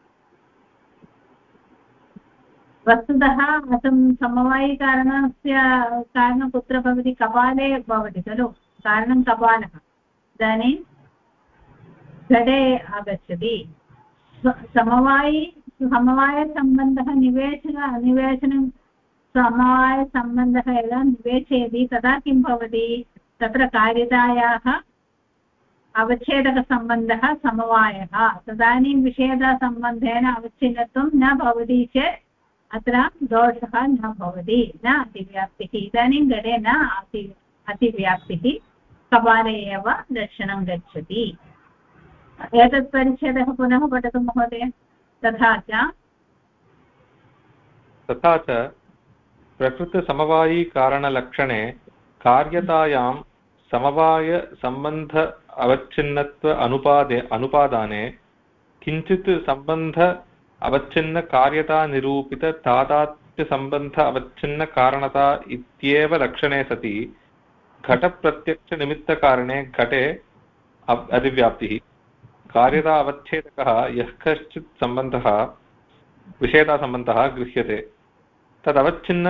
वस्तुतः असं समवायिकारणस्य कारणं कुत्र भवति कपाले भवति खलु कारणं कपालः इदानीं घटे आगच्छति समवायि समवायसम्बन्धः निवेशनं समवायसम्बन्धः यदा निवेशयति तदा किं भवति तत्र कार्यतायाः अवच्छेदकसम्बन्धः समवायः तदानीं विषयतासम्बन्धेन अवच्छिन्नत्वं न भवति चेत् अत्र दोषः न भवति न अतिव्याप्तिः इदानीं घटे न अतिव्याप्तिः कपाले एव दर्शनं गच्छति एतत् परिच्छेदः पुनः पठतु महोदय तथा च प्रकृतसमवायिकारणलक्षणे कार्यतायां समवायसम्बन्ध अवच्छिन्नत्व अनुपादाने किञ्चित् सम्बन्ध अवच्छिन्नकार्यतानिरूपिततादात्म्यसम्बन्ध अवच्छिन्नकारणता इत्येव लक्षणे सति घटप्रत्यक्षनिमित्तकारणे घटे अतिव्याप्तिः कार्यता अवच्छेदकः यः कश्चित् सम्बन्धः विषयतासम्बन्धः गृह्यते तदवच्छिन्न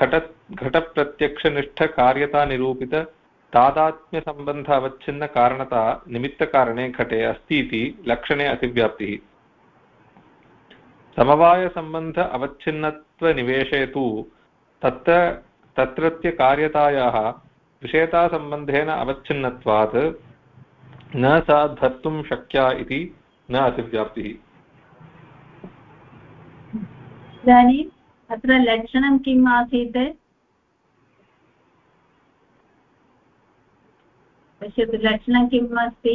घटप्रत्यक्षनिष्ठकार्यतानिरूपित तादात्म्यसम्बन्ध अवच्छिन्नकारणता निमित्तकारणे घटे अस्ति इति लक्षणे अतिव्याप्तिः समवायसम्बन्ध अवच्छिन्नत्वनिवेशे तु तत्रत्य कार्यतायाः विषयतासम्बन्धेन अवच्छिन्नत्वात् न सा धर्तुं शक्या इति न अतिव्याप्तिः इदानीम् अत्र लक्षणं किम् आसीत् पश्यतु लक्षणं किम् अस्ति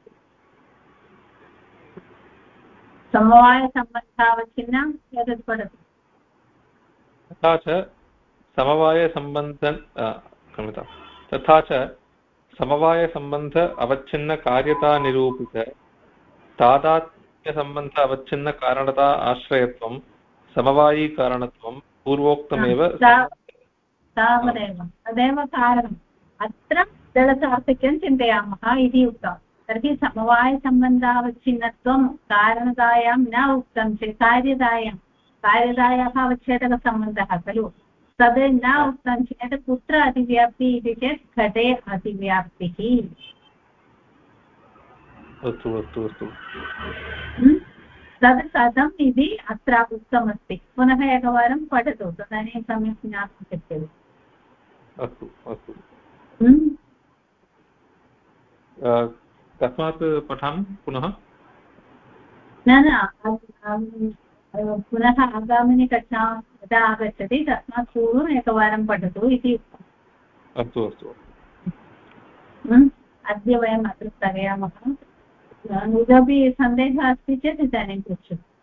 समवायसम्बन्धावच्छिन्नम् एतत् पठतु तथा च समवायसम्बन्ध अवच्छिन्नकार्यतानिरूपित तादात्म्यसम्बन्ध अवच्छिन्नकारणता आश्रयत्वं समवायीकारणत्वं पूर्वोक्तमेव तावदेव तदेव कारणम् अत्र दलसार्थक्यं चिन्तयामः इति उक्तं तर्हि समवायसम्बन्धावच्छिन्नत्वं कारणतायां न उक्तं चेत् कार्यतायाः अवच्छेदकसम्बन्धः खलु तद् न उक्तं चेत् कुत्र अतिव्याप्तिः इति चेत् घटे अतिव्याप्तिः तद् कथम् इति अत्र उक्तमस्ति पुनः एकवारं पठतु तदानीं सम्यक् ज्ञातुं शक्यते अस्तु अस्तु कस्मात् पठामि पुनः न पुनः आगामिनि कक्षां यदा आगच्छति तस्मात् पूर्वम् एकवारं पठतु इति अस्तु अस्तु अद्य वयम् अत्र स्थगयामः इतोपि सन्देहः अस्ति चेत् इदानीं पृच्छतु